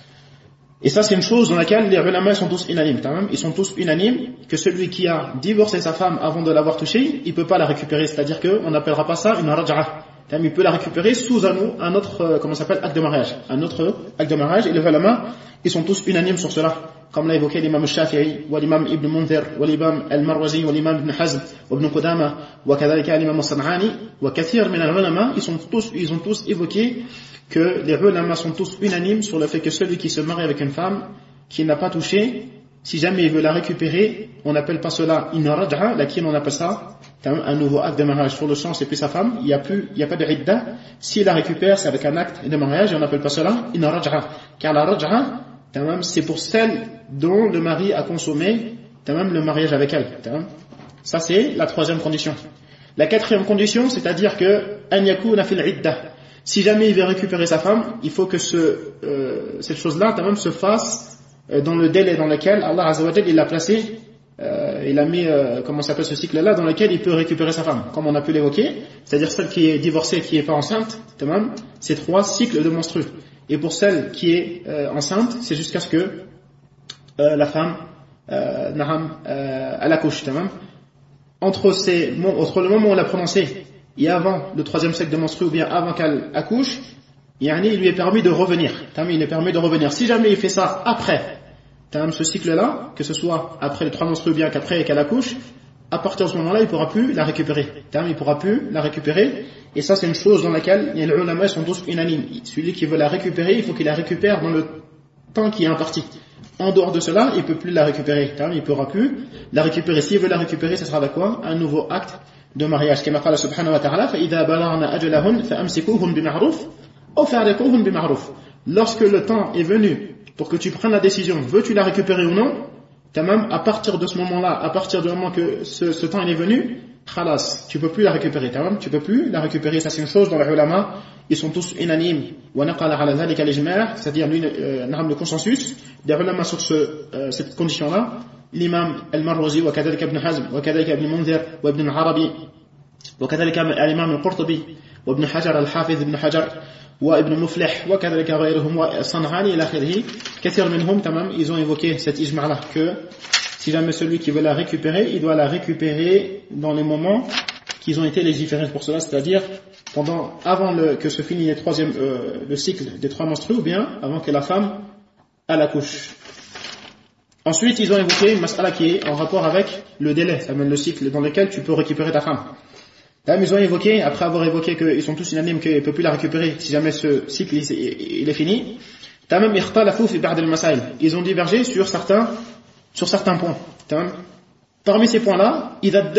Et ça c'est une chose dans laquelle les ulama sont tous unanimes. Ils sont tous unanimes que celui qui a divorcé sa femme avant de l'avoir touchée, il ne peut pas la récupérer. C'est-à-dire qu'on n'appellera pas ça une raj'a. Il peut la récupérer sous un, un autre, comment ça s'appelle, acte de mariage. Un autre acte de mariage. Et les ulama, ils sont tous unanimes sur cela. Comme l'a évoqué l'imam al-Shafi'i, ou l'imam Ibn Munzir, ou l'imam al-Marwazi, ou l'imam Ibn Hazm, ou Ibn Qudama, ou kadhalika l'imam al-San'ani, ou kathir min al-ulama, ils sont tous, ils ont tous évoqué que les ulama sont tous unanimes sur le fait que celui qui se marie avec une femme qui n'a pas touché, si jamais il veut la récupérer, on n'appelle pas cela une raj'a, laquelle on appelle ça un nouveau acte de mariage. Sur le champ, c'est plus sa femme, il n'y a plus, il n'y a pas de idda. S'il la récupère, c'est avec un acte de mariage, et on n'appelle pas cela une raj'a. Car la raj'a, c'est pour celle dont le mari a consommé le mariage avec elle. Ça, c'est la troisième condition. La quatrième condition, c'est-à-dire que an yakuna fil idda. Si jamais il veut récupérer sa femme, il faut que ce, euh, cette chose-là se fasse dans le délai dans lequel Allah Azza wa Jalla il l'a placé, euh, il a mis, euh, comment s'appelle ce cycle-là, dans lequel il peut récupérer sa femme, comme on a pu l'évoquer, c'est-à-dire celle qui est divorcée, qui n'est pas enceinte, c'est trois cycles de menstrues. Et pour celle qui est euh, enceinte, c'est jusqu'à ce que euh, la femme, euh, naham, euh, elle accouche. Entre, ces, entre le moment où elle a prononcé et avant le troisième cycle de menstrues, ou bien avant qu'elle accouche, il lui est permis de revenir. Il est permis de revenir. Si jamais il fait ça après ce cycle-là, que ce soit après les trois menstrues ou bien qu'après qu'elle accouche, à partir de ce moment-là, il ne pourra plus la récupérer. Il ne pourra plus la récupérer. Et ça, c'est une chose dans laquelle les ulama sont tous unanimes. Celui qui veut la récupérer, il faut qu'il la récupère dans le temps qui est imparti. En dehors de cela, il ne peut plus la récupérer. Il ne pourra plus la récupérer. S'il veut la récupérer, ce sera avec quoi? Un nouveau acte de mariage. Comme qala subhanahu wa ta'ala, فَإِذَا بَلَغْنَ أَجَلَهُنَّ فَأَمْسِكُوهُنَّ بِمَعْرُوفٍ أَوْ فَارِقُوهُنَّ بِمَعْرُوفٍ. Lorsque le temps est venu pour que tu prennes la décision, veux-tu la récupérer ou non? Tamam, à partir de ce moment-là, à partir du moment que ce, ce temps il est venu, khalas, tu peux plus la récupérer. Tamam, tu peux plus la récupérer. Ça c'est une chose dans les ulama, ils sont tous unanimes. Wa naqala ala dhalika al-ijma', c'est-à-dire le consensus des ulama sur ce, euh, cette condition-là. L'imam al-Marwazi wa kadhalika ibn Hazm wa kadhalika ibn Munzir wa ibn al-Arabi wa kadhalika al-imam al-Qurtubi wa ibn Hajar al-Hafiz ibn Hajar وابن مفلح وكذلك غيرهم والصنعاني الى اخره كثير منهم تمام ils ont évoqué cet ijma' là que si jamais celui qui veut la récupérer il doit la récupérer dans les moments qu'ils ont été légiférés pour cela, c'est-à-dire pendant avant le, que se finisse le troisième euh, le cycle des trois menstrues ou bien avant que la femme elle accouche. Ensuite ils ont évoqué une mas'ala qui est en rapport avec le délai, ça mène le cycle dans lequel tu peux récupérer ta femme. Là, ils ont évoqué, après avoir évoqué qu'ils sont tous unanimes qu'ils ne peuvent plus la récupérer si jamais ce cycle il est fini, ils ont divergé sur certains, sur certains points. Parmi ces points-là,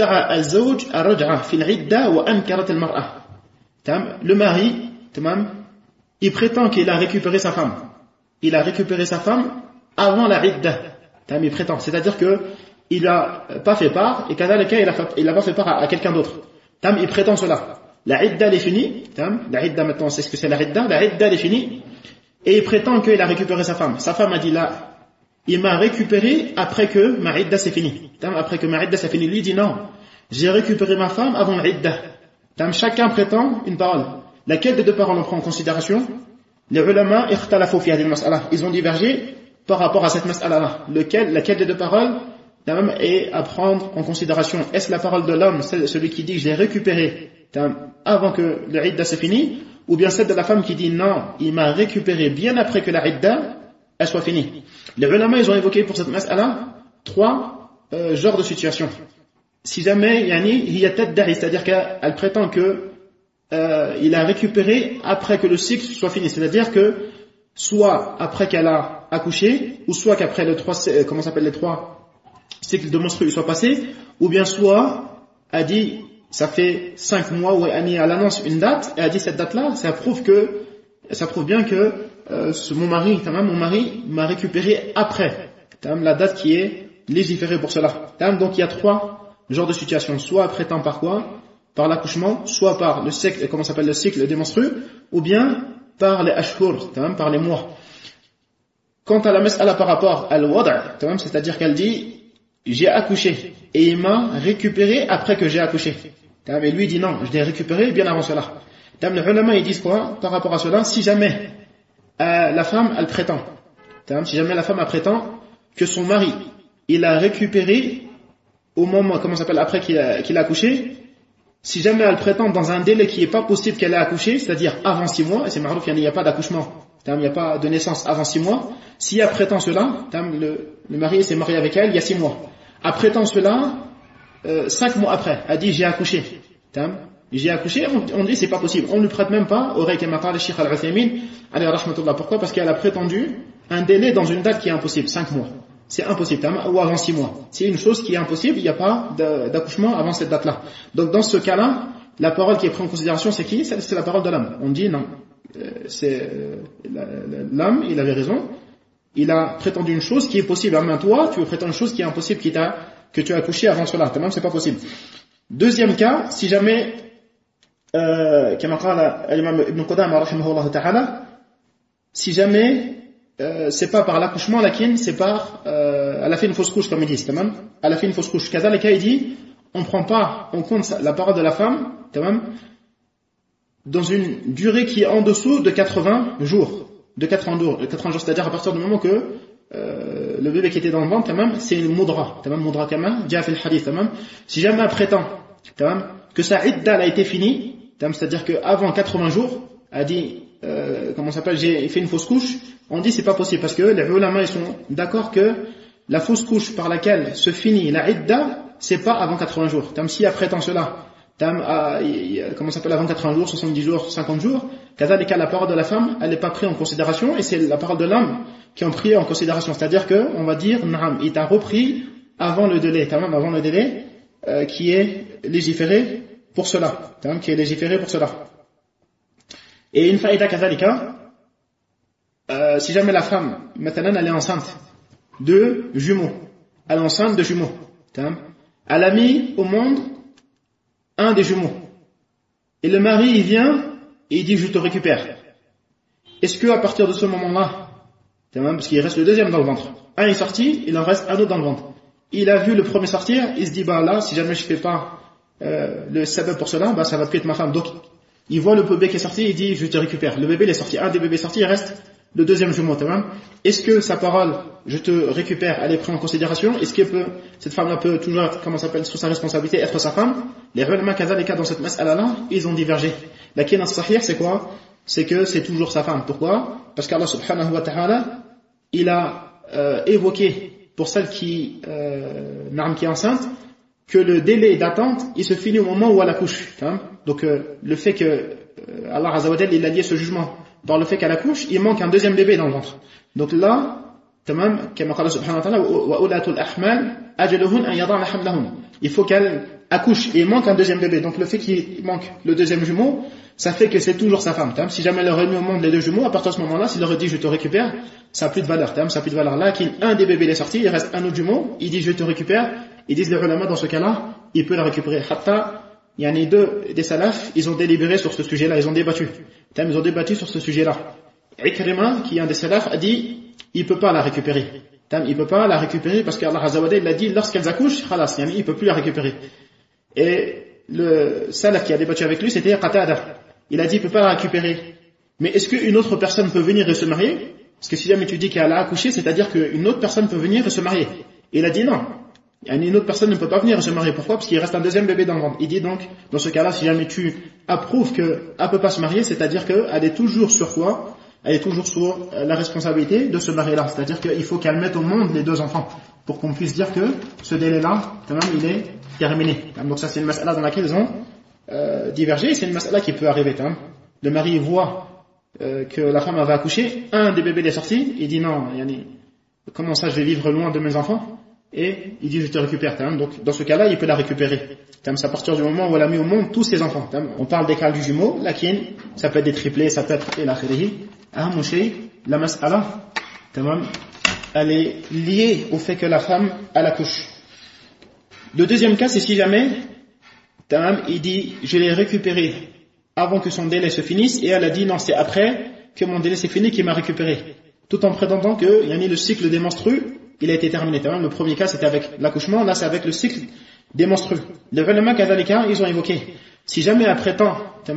le mari, il prétend qu'il a récupéré sa femme. Il a récupéré sa femme avant la idda. Il prétend, c'est-à-dire qu'il n'a pas fait part et qu'il n'a pas fait part à, à quelqu'un d'autre. Il prétend cela. la idda elle est finie, la idda maintenant on sait ce que c'est la idda, la idda elle est finie, et il prétend qu'il a récupéré sa femme. Sa femme a dit là, il m'a récupéré après que ma idda c'est fini. Après que ma idda c'est fini, lui dit non, j'ai récupéré ma femme avant la idda. Chacun prétend une parole. Laquelle des deux paroles on prend en considération? Les ulama ikhtalafu fi hadhihi al-mas'ala. Ils ont divergé par rapport à cette mas'ala-là. Lequel, laquelle des deux paroles est à prendre en considération? Est-ce la parole de l'homme, celui qui dit je l'ai récupéré avant que le idda c'est fini, ou bien celle de la femme qui dit non, il m'a récupéré bien après que la idda elle soit finie? Les ulama ils ont évoqué pour cette mas'ala trois euh, genres de situations. Si jamais yani hiya tadda'i, c'est-à-dire qu'elle prétend que euh, il a récupéré après que le cycle soit fini, c'est-à-dire que soit après qu'elle a accouché, ou soit qu'après les trois, comment s'appelle les trois cycles de menstrues soient passés, ou bien soit a dit ça fait cinq mois où elle annonce une date et a dit cette date-là, ça prouve que ça prouve bien que euh, mon mari, mon mari m'a récupéré après la date qui est légiférée pour cela. Donc il y a trois genres de situations, soit prétend par quoi? Par l'accouchement, soit par le cycle, comment s'appelle le cycle des menstrues, ou bien par les ashhur, par les mois. Quant à la mas'ala par rapport à al-wad', c'est-à-dire qu'elle dit j'ai accouché et il m'a récupéré après que j'ai accouché. Et lui dit non, je l'ai récupéré bien avant cela. Les ulama ils disent quoi par rapport à cela? Si jamais euh, la femme elle prétend, si jamais la femme elle prétend que son mari il a récupéré au moment, comment ça s'appelle, après qu'il a, qu'il a accouché, si jamais elle prétend dans un délai qui n'est pas possible qu'elle ait accouché, c'est-à-dire avant six mois, et c'est marrant qu'il n'y a pas d'accouchement, il n'y a pas de naissance avant six mois, si elle prétend cela, le, le mari s'est marié avec elle il y a six mois, elle prétend cela euh, cinq mois après, elle dit j'ai accouché, j'ai accouché, on, on dit c'est pas possible, on ne lui prête même pas, aurait qu'elle m'a parlé Cheikh Al-Uthaymin, alayhi rahmatullah, pourquoi? Parce qu'elle a prétendu un délai dans une date qui est impossible, cinq mois. C'est impossible, ou avant six mois. C'est une chose qui est impossible, il n'y a pas d'accouchement avant cette date-là. Donc dans ce cas-là, la parole qui est prise en considération, c'est qui? C'est la parole de l'homme. On dit non, c'est l'homme, il avait raison, il a prétendu une chose qui est possible. Maintenant toi, tu prétends une chose qui est impossible, qui t'a, que tu as accouché avant cela. Même c'est pas possible. Deuxième cas, si jamais, euh, comme قال الإمام ابن قدامة رحمه الله تعالى, si jamais Euh, c'est pas par l'accouchement, lakin c'est par euh, elle a fait une fausse couche comme ils disent, tamam, elle a fait une fausse couche. Kazalika il dit on prend pas en compte la parole de la femme, tamam, dans une durée qui est en dessous de quatre-vingts jours, de quatre-vingts jours, quatre-vingts jours, c'est-à-dire à partir du moment que euh, le bébé qui était dans le ventre, tamam, c'est une moudra, tamam, moudra kama jaa fi al-hadith, tamam. Si jamais elle prétend, tamam, que sa idda a été finie, tamam, c'est-à-dire que avant quatre-vingts jours, a dit euh, comment ça s'appelle, j'ai fait une fausse couche. On dit c'est pas possible parce que les ulama ils sont d'accord que la fausse couche par laquelle se finit la idda, c'est pas avant quatre-vingts jours. Tam si elle prétend cela, tam à, comment ça s'appelle, avant quatre-vingts jours, soixante-dix jours, cinquante jours, kazalika la parole de la femme, elle n'est pas prise en considération et c'est la parole de l'homme qui est prise en considération. C'est-à-dire que on va dire naam, il t'a repris avant le délai, tamam, avant le délai euh, qui est légiféré pour cela, tamam, qui est légiféré pour cela. Et une faïda kazalika, Euh, si jamais la femme, maintenant elle est enceinte de jumeaux, elle est enceinte de jumeaux, elle a mis au monde un des jumeaux, et le mari il vient et il dit je te récupère. Est-ce que à partir de ce moment-là, parce qu'il reste le deuxième dans le ventre, un est sorti, il en reste un autre dans le ventre, il a vu le premier sortir, il se dit bah là si jamais je fais pas euh, le sabab pour cela, bah ça va plus être ma femme. Donc il voit le bébé qui est sorti, il dit je te récupère. Le bébé il est sorti, un des bébés est sorti, il reste le deuxième jumeau, est-ce que sa parole, je te récupère, elle est prise en considération? Est-ce que peut, cette femme-là peut toujours, comment ça s'appelle, sous sa responsabilité, être sa femme? Les ulama kazalika dans cette mas'ala-là, ils ont divergé. La kina sahih, c'est quoi? C'est que c'est toujours sa femme. Pourquoi? Parce qu'Allah subhanahu wa ta'ala, il a euh, évoqué, pour celle qui, euh, qui est enceinte, que le délai d'attente, il se finit au moment où elle accouche. Donc euh, le fait que euh, Allah Azza wa Jalla, il a lié ce jugement par le fait qu'elle accouche, il manque un deuxième bébé dans le ventre. Donc là, tamam, comme Allah subhanahu wa ta'ala, wa ulatul ahmal ajaluhun an yada'na hamlahun. Il faut qu'elle accouche et il manque un deuxième bébé. Donc le fait qu'il manque le deuxième jumeau, ça fait que c'est toujours sa femme. Si jamais elle aurait mis au monde les deux jumeaux, à partir de ce moment-là, s'il aurait dit je te récupère, ça n'a plus de valeur. Ça n'a plus de valeur. Là, un des bébés est sorti, il reste un autre jumeau, il dit je te récupère. Ils disent les ulama dans ce cas-là, il peut la récupérer. Hatta il y en a deux des salafs, ils ont délibéré sur ce sujet-là, ils ont débattu. Ils ont débattu sur ce sujet-là. Ikrima, qui est un des salafs, a dit, il peut pas la récupérer. Il peut pas la récupérer parce qu'Allah Azza wa Jalla, il a dit, lorsqu'elles accouchent, khalas, il peut plus la récupérer. Et le salaf qui a débattu avec lui, c'était Qatada. Il a dit, il peut pas la récupérer. Mais est-ce qu'une autre personne peut venir et se marier? Parce que si jamais tu dis qu'elle a accouché, c'est-à-dire qu'une autre personne peut venir et se marier. Et il a dit non. Une autre personne ne peut pas venir et se marier. Pourquoi? Parce qu'il reste un deuxième bébé dans le ventre. Il dit donc, dans ce cas-là, si jamais tu approuves qu'elle ne peut pas se marier, c'est-à-dire qu'elle est toujours sur quoi? Elle est toujours sur la responsabilité de se marier là. C'est-à-dire qu'il faut qu'elle mette au monde les deux enfants pour qu'on puisse dire que ce délai-là, quand même, il est terminé. Donc ça, c'est une mas'ala dans laquelle ils ont euh, divergé. C'est une mas'ala qui peut arriver. Quand même. Le mari voit euh, que la femme avait accouché, un des bébés est sorti, il dit non, yani, comment ça je vais vivre loin de mes enfants? Et il dit je te récupère. Donc dans ce cas-là, il peut la récupérer. C'est à partir du moment où elle a mis au monde tous ses enfants. On parle des cas du jumeau, lakin, ça peut être des triplés, ça peut être et la khirihi. Aham shay, la mas'ala, elle est liée au fait que la femme elle accouche. Le deuxième cas, c'est si jamais il dit je l'ai récupéré avant que son délai se finisse, et elle a dit non, c'est après que mon délai s'est fini qu'il m'a récupéré, tout en prétendant que yani, le cycle des menstrues il a été terminé. Le premier cas c'était avec l'accouchement, là c'est avec le cycle des menstrues. Les ulama kadhalika, ils ont évoqué, si jamais elle prétend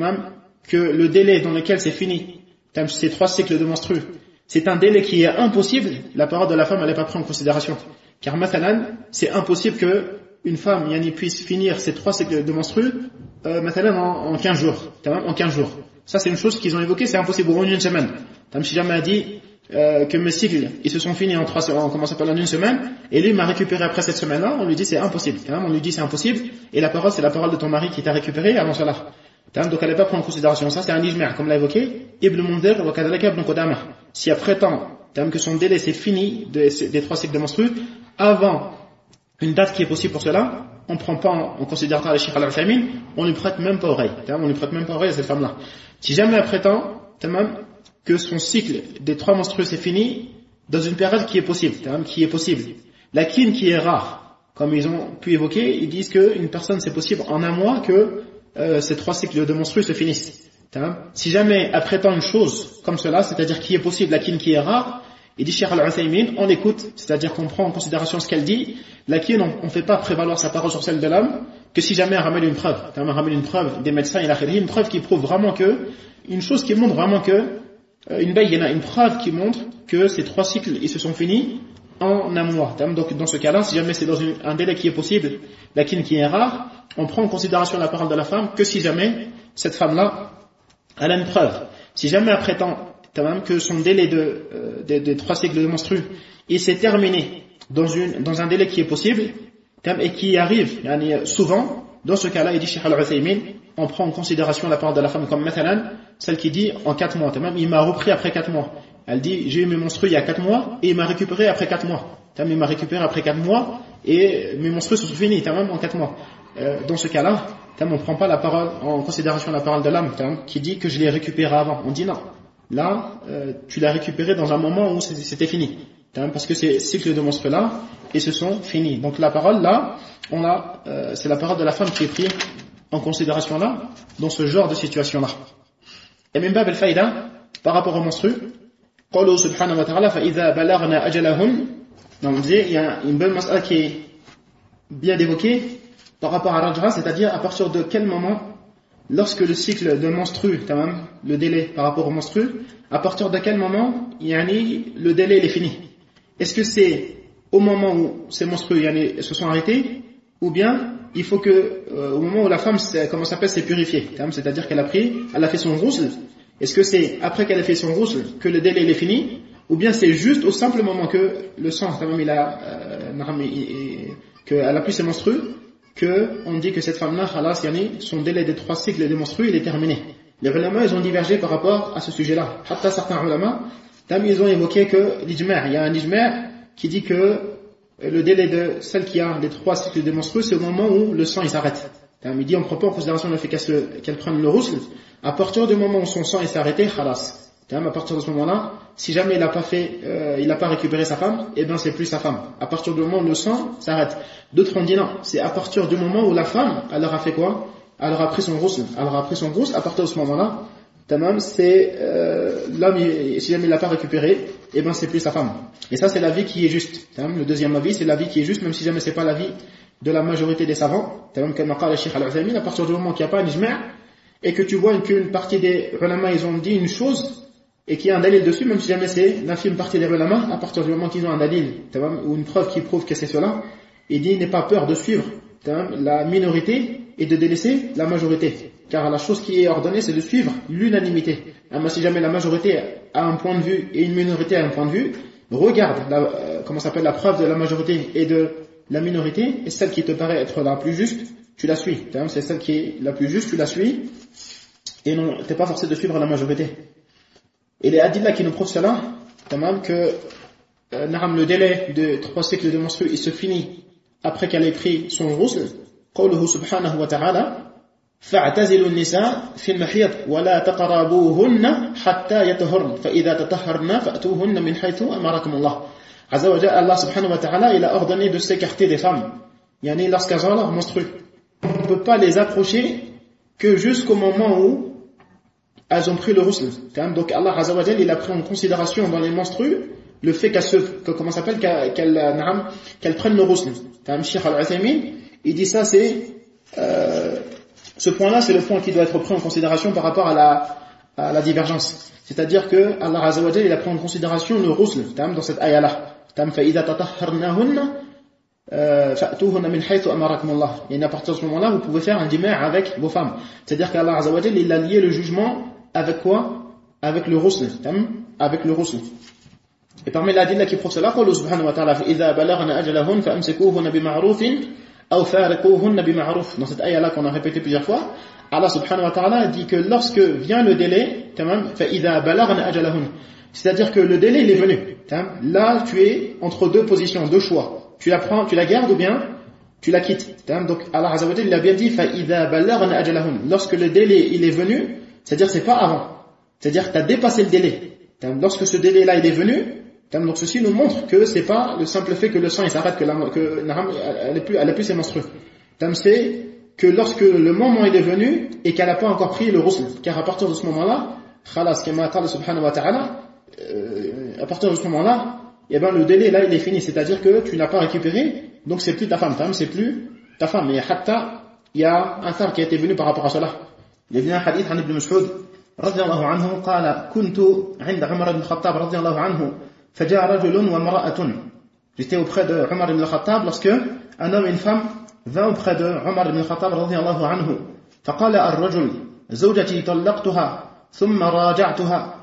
que le délai dans lequel c'est fini ces trois cycles de menstrues, c'est un délai qui est impossible, la parole de la femme elle n'est pas prise en considération, car mathalan, c'est impossible que une femme yani, puisse finir ces trois cycles de menstrues euh, mathalan en, en quinze jours, en quinze jours. Ça c'est une chose qu'ils ont évoquée, c'est impossible, ou en une semaine. Si jamais elle dit euh, que mes cycles ils se sont finis en trois en commençant par en une semaine, et lui m'a récupéré après cette semaine-là, on lui dit c'est impossible. On lui dit c'est impossible, et la parole c'est la parole de ton mari qui t'a récupéré avant cela. Donc elle n'est pas prise en considération. Ça c'est un ijma', comme l'a évoqué Ibn Mundhir wa kadhalika Ibn Qudamah. Si elle prétend que son délai c'est fini des, des trois cycles de menstrues avant une date qui est possible pour cela, on ne prend pas en, en considération la Cheikh Al-Uthaymin, on lui prête même pas oreille. On lui prête même pas oreille à cette femme-là. Si jamais elle prétend que son cycle des trois menstrues c'est fini dans une période qui est possible, qui est possible, la kin qui est rare, comme ils ont pu évoquer, ils disent qu'une personne c'est possible en un mois que euh, ces trois cycles de menstrues se finissent. Si jamais elle prétend une chose comme cela, c'est-à-dire qui est possible, la kin qui est rare, il dit Cheikh Al-Uthaymin, on l'écoute, c'est-à-dire qu'on prend en considération ce qu'elle dit. La kin, on ne fait pas prévaloir sa parole sur celle de l'homme, que si jamais elle ramène une preuve. Elle ramène une preuve des médecins, il a une preuve qui prouve vraiment que, une chose qui montre vraiment que, une bayyina, une preuve qui montre que ces trois cycles, ils se sont finis en un mois. Donc dans ce cas-là, si jamais c'est dans une, un délai qui est possible, la kin qui est rare, on prend en considération la parole de la femme que si jamais cette femme-là, elle a une preuve. Si jamais elle prétend que son délai de, euh, de, de trois cycles de menstrues, il s'est terminé dans, une, dans un délai qui est possible et qui arrive yani, souvent, dans ce cas-là, il dit Cheikh Al-Uthaymin, on prend en considération la parole de la femme comme mathalan, celle qui dit en quatre mois, il m'a repris après quatre mois. Elle dit j'ai eu mes menstrues il y a quatre mois et il m'a récupéré après quatre mois. Il m'a récupéré après quatre mois et mes menstrues sont finies en quatre mois. Euh, dans ce cas-là, on ne prend pas la parole en considération la parole de l'homme qui dit que je l'ai récupéré avant. On dit non. Là, euh, tu l'as récupéré dans un moment où c'était fini. Parce que ces cycles de menstrues-là, ils se sont finis. Donc la parole là, on a, euh, c'est la parole de la femme qui est prise en considération là, dans ce genre de situation-là. Et même bab al-faïda, par rapport aux menstrues, قوله سبحانه وتعالى فإذا بلغنا أجلهن. Donc on disait, il y a une bonne mas'ala qui est bien évoquée par rapport à Rajra, c'est-à-dire à partir de quel moment, lorsque le cycle de menstrues, le délai par rapport aux menstrues, à partir de quel moment yani, le délai il est fini. Est-ce que c'est au moment où ces menstrues yani, se sont arrêtées, ou bien il faut que euh, au moment où la femme comment ça s'appelle s'est purifiée, c'est-à-dire qu'elle a pris, elle a fait son ghusl. Est-ce que c'est après qu'elle a fait son ghusl que le délai il est fini, ou bien c'est juste au simple moment que le sang il a euh, qu'elle a pris ses menstrues, que on dit que cette femme-là, khalas, yani, son délai des trois cycles des menstrues, il est terminé. Les ulama, ils ont divergé par rapport à ce sujet-là. Hatta certains ulama, ils ont évoqué que l'ijma', il y a un ijma' qui dit que le délai de celle qui a les trois cycles des menstrues, c'est au moment où le sang il s'arrête. Il dit on ne prend pas en considération le fait qu'elle, qu'elle prenne le ghusl. À partir du moment où son sang il s'est arrêté, khalas. À partir de ce moment-là, si jamais il n'a pas fait, euh, il n'a pas récupéré sa femme, eh bien c'est plus sa femme. À partir du moment où le sang s'arrête. D'autres ont dit non, c'est à partir du moment où la femme, elle leur a fait quoi? elle aura pris son ghusl, elle aura pris son ghusl, à partir de ce moment-là, tamam, c'est euh, l'homme, si jamais il l'a pas récupéré, et ben c'est plus sa femme. Et ça c'est l'avis qui est juste. Tamam, le deuxième avis c'est l'avis qui est juste, même si jamais c'est pas l'avis de la majorité des savants. Tamam, comme qala Cheikh Al-Uthaymin, à partir du moment qu'il n'y a pas un ijma' et que tu vois qu'une partie des ulama ils ont dit une chose et qu'il y a un dalil dessus, même si jamais c'est l'infime partie des ulama, à partir du moment qu'ils ont un dalil, tamam, ou une preuve qui prouve que c'est cela, il dit n'aie pas peur de suivre tamam, la minorité et de délaisser la majorité. Car la chose qui est ordonnée, c'est de suivre l'unanimité. Mais si jamais la majorité a un point de vue et une minorité a un point de vue, regarde la, euh, comment s'appelle la preuve de la majorité et de la minorité, et celle qui te paraît être la plus juste, tu la suis. C'est celle qui est la plus juste, tu la suis, et non, t'es pas forcé de suivre la majorité. Et les hadiths qui nous prouvent cela, que euh, le délai de trois cycles de menstrues, il se finit après qu'elle ait pris son ghusl. قوله سبحانه وتعالى فاعتزلوا النساء في المحيض ولا تقربوهن حتى يطهرن فإذا تطهرن فأتوهن من حيث أمركم الله. Azza wa Jalla, Allah subhanahu wa ta'ala, il a ordonné de s'écarter des femmes. Yani lorsqu'elles ont leur menstrue. On ne peut pas les approcher que jusqu'au moment où elles ont pris le ghusl. Donc Allah Azza wa Jalla, il a pris en considération dans les menstrues le fait qu'elles se, que, comment s'appelle, qu'elles, qu'elles, qu'elles prennent le ghusl. Cheikh Al-Uthaymin, il dit ça, c'est euh, ce point-là, c'est le point qui doit être pris en considération par rapport à la, à la divergence. C'est-à-dire que Allah Azza wa Jalla, il a pris en considération le ghusl dans cette ayah-là. فَإِذَا تَطَهَّرْنَهُنَّ فَأْتُوهُنَّ مِنْ حَيْثُ أَمَرَكُمُ اللَّهُ. Et à partir de ce moment-là, vous pouvez faire un dima' avec vos femmes. C'est-à-dire qu'Allah Azza wa Jalla, il a lié le jugement avec quoi? Avec le ghusl. Avec le ghusl. Et parmi les hadiths qui prouvent cela, قوله سبحانه وتعالى فَإِذَا بَلَغْنَ أَجَلَهُنَّ فَأَمْسِكُوهُنَّ بِمَعْرُوفٍ أَوْ فَارِقُوهُنَّ بِمَعْرُوفٍ. Dans cette ayah-là qu'on a répété plusieurs fois, Allah subhanahu wa ta'ala dit que lorsque vient le délai, فَإِذَا بَلَغْنَ أَجَلَهُنَّ, c'est-à-dire que le délai il est venu. Là, tu es entre deux positions, deux choix. Tu la prends, tu la gardes ou bien tu la quittes. Donc Allah Azza wa Jalla, il a bien dit فَإِذَا بَلَغْنَ أَجَلَهُنَّ. Lorsque le délai il est venu, c'est-à-dire c'est pas avant. C'est-à-dire que tu as dépassé le délai. Lorsque ce délai-là il est venu, donc ceci nous montre que c'est pas le simple fait que le sang il s'arrête, que, la, que elle est plus, elle a plus ses menstrues. C'est que lorsque le moment il est venu et qu'elle n'a pas encore pris le ghusl, car à partir de ce moment-là, khalas kama qala subhanahu wa ta'ala, euh, à partir de ce moment-là, eh ben le délai là il est fini, c'est-à-dire que tu n'as pas récupéré, donc c'est plus ta femme, c'est plus ta femme. Mais hatta, il y a un thar qui a été venu par rapport à cela. Il y a un hadith an Ibn Mas'ud radiyallahu anhu qala kuntu 'inda Umar ibn Khattab radiyallahu anhu faja'a rajulun wa imra'atun. J'étais auprès de Umar ibn Khattab lorsque un homme et une femme vint auprès de Umar ibn Khattab radiyallahu anhu. فقال الرجل زوجتي طلقتها ثم راجعتها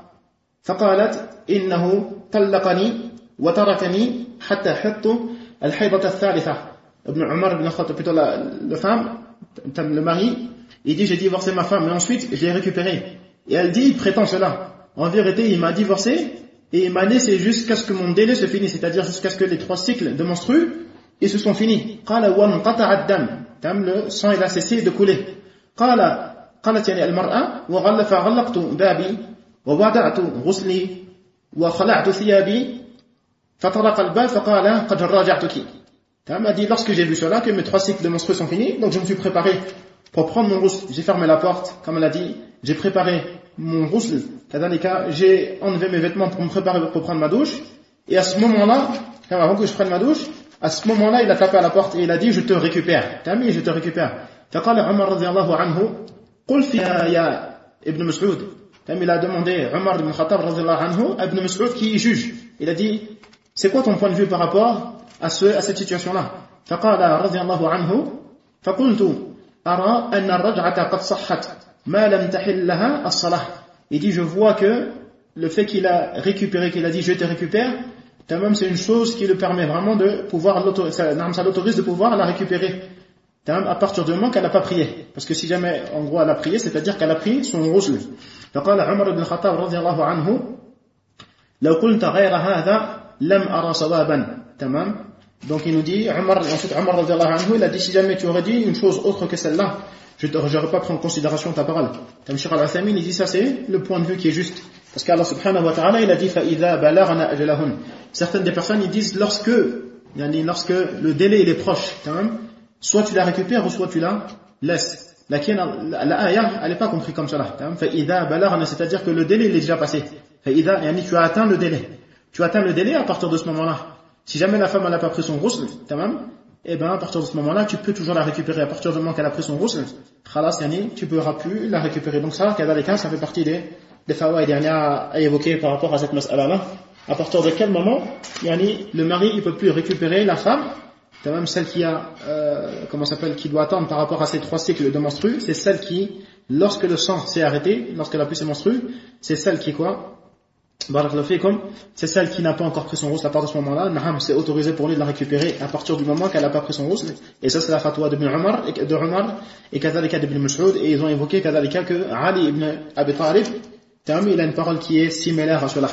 فقالت إنه طلقني وتركني حتى حط الحيضة الثالثة. Ibn Umar ibn Khattab, plutôt la, la femme, le mari, il dit j'ai divorcé ma femme mais ensuite je l'ai récupérée. Et elle dit, il prétend cela. En vérité, il m'a divorcé et il m'a laissé jusqu'à ce que mon délai se finisse, c'est-à-dire jusqu'à ce que les trois cycles de menstrues ils se sont finis. قال وانقطع الدم. Le sang il a cessé de couler. قال قالت يعني المرأة وغل فغلقت بابي ووضعت غسلي وخلعت ثيابي فطرق الباب فقال قد راجعتك. Elle m'a dit lorsque j'ai vu cela que mes trois cycles de menstrues sont finis, donc je me suis préparé pour prendre mon ghusl. J'ai fermé la porte, comme elle a dit, j'ai préparé mon ghusl. J'ai enlevé mes vêtements pour me préparer pour prendre ma douche. Et à ce moment-là, avant que je prenne ma douche, à ce moment-là, il a tapé à la porte et il a dit je te récupère. T'as mis, je te récupère. فقال عمر رضي الله عنه قل فيها يا ابن مسعود. Il a demandé Umar ibn Khattab radhiyallahu anhu à Ibn Mas'ud qui juge. Il a dit c'est quoi ton point de vue par rapport à, ce, à cette situation-là? فقال رضي الله عنه فقلت أرى أن الرجعة قد صحت ما لم تحل لها الصلاة. Il dit je vois que le fait qu'il a récupéré, qu'il a dit je te récupère, tamam, c'est une chose qui le permet vraiment de pouvoir, ça, ça l'autorise de pouvoir la récupérer. Tamam, à partir du moment qu'elle n'a pas prié. Parce que si jamais, en gros, elle a prié, c'est-à-dire qu'elle a pris son ghusl. فقال عمر بن الخطاب رضي الله عنه لو قلت غير هذا لم أرى صوابا. Tamam. Donc il nous dit, Umar, ensuite Umar radhiyallahu anhu, il a dit si jamais tu aurais dit une chose autre que celle-là, je n'aurais pas pris en considération ta parole. Comme Cheikh Al-Uthaymin, il dit ça c'est le point de vue qui est juste. Parce qu'Allah subhanahu wa ta'ala, il a dit فَإِذَا بَلَغْنَا أَجَلَهُنْ. Certaines des personnes, ils disent lorsque, lorsque le délai il est proche, soit tu la récupères ou soit tu la laisses. la ayah, elle n'est pas comprise comme cela. C'est-à-dire que le délai il est déjà passé. Tu as atteint le délai. Tu atteins le délai à partir de ce moment-là. Si jamais la femme n'a pas pris son ghusl, et ben à partir de ce moment-là, tu peux toujours la récupérer. À partir du moment qu'elle a pris son ghusl, tu ne pourras plus la récupérer. Donc ça, dans les cas, ça fait partie des, des fawaïd à évoquer par rapport à cette mas'ala-là. À partir de quel moment le mari ne peut plus récupérer la femme, même celle qui a, euh, comment s'appelle, qui doit attendre par rapport à ces trois cycles de menstrues, c'est celle qui, lorsque le sang s'est arrêté, lorsqu'elle a plus ses menstrues, c'est celle qui quoi? C'est celle qui n'a pas encore pris son ghusl à partir de ce moment-là. Naham, c'est autorisé pour lui de la récupérer à partir du moment qu'elle n'a pas pris son ghusl. Et ça, c'est la fatwa de Umar et de Umar et Kadhalika d'Ibn Mas'ud. Et ils ont évoqué Kadhalika que Ali ibn Abi Talib, il a une parole qui est similaire à cela.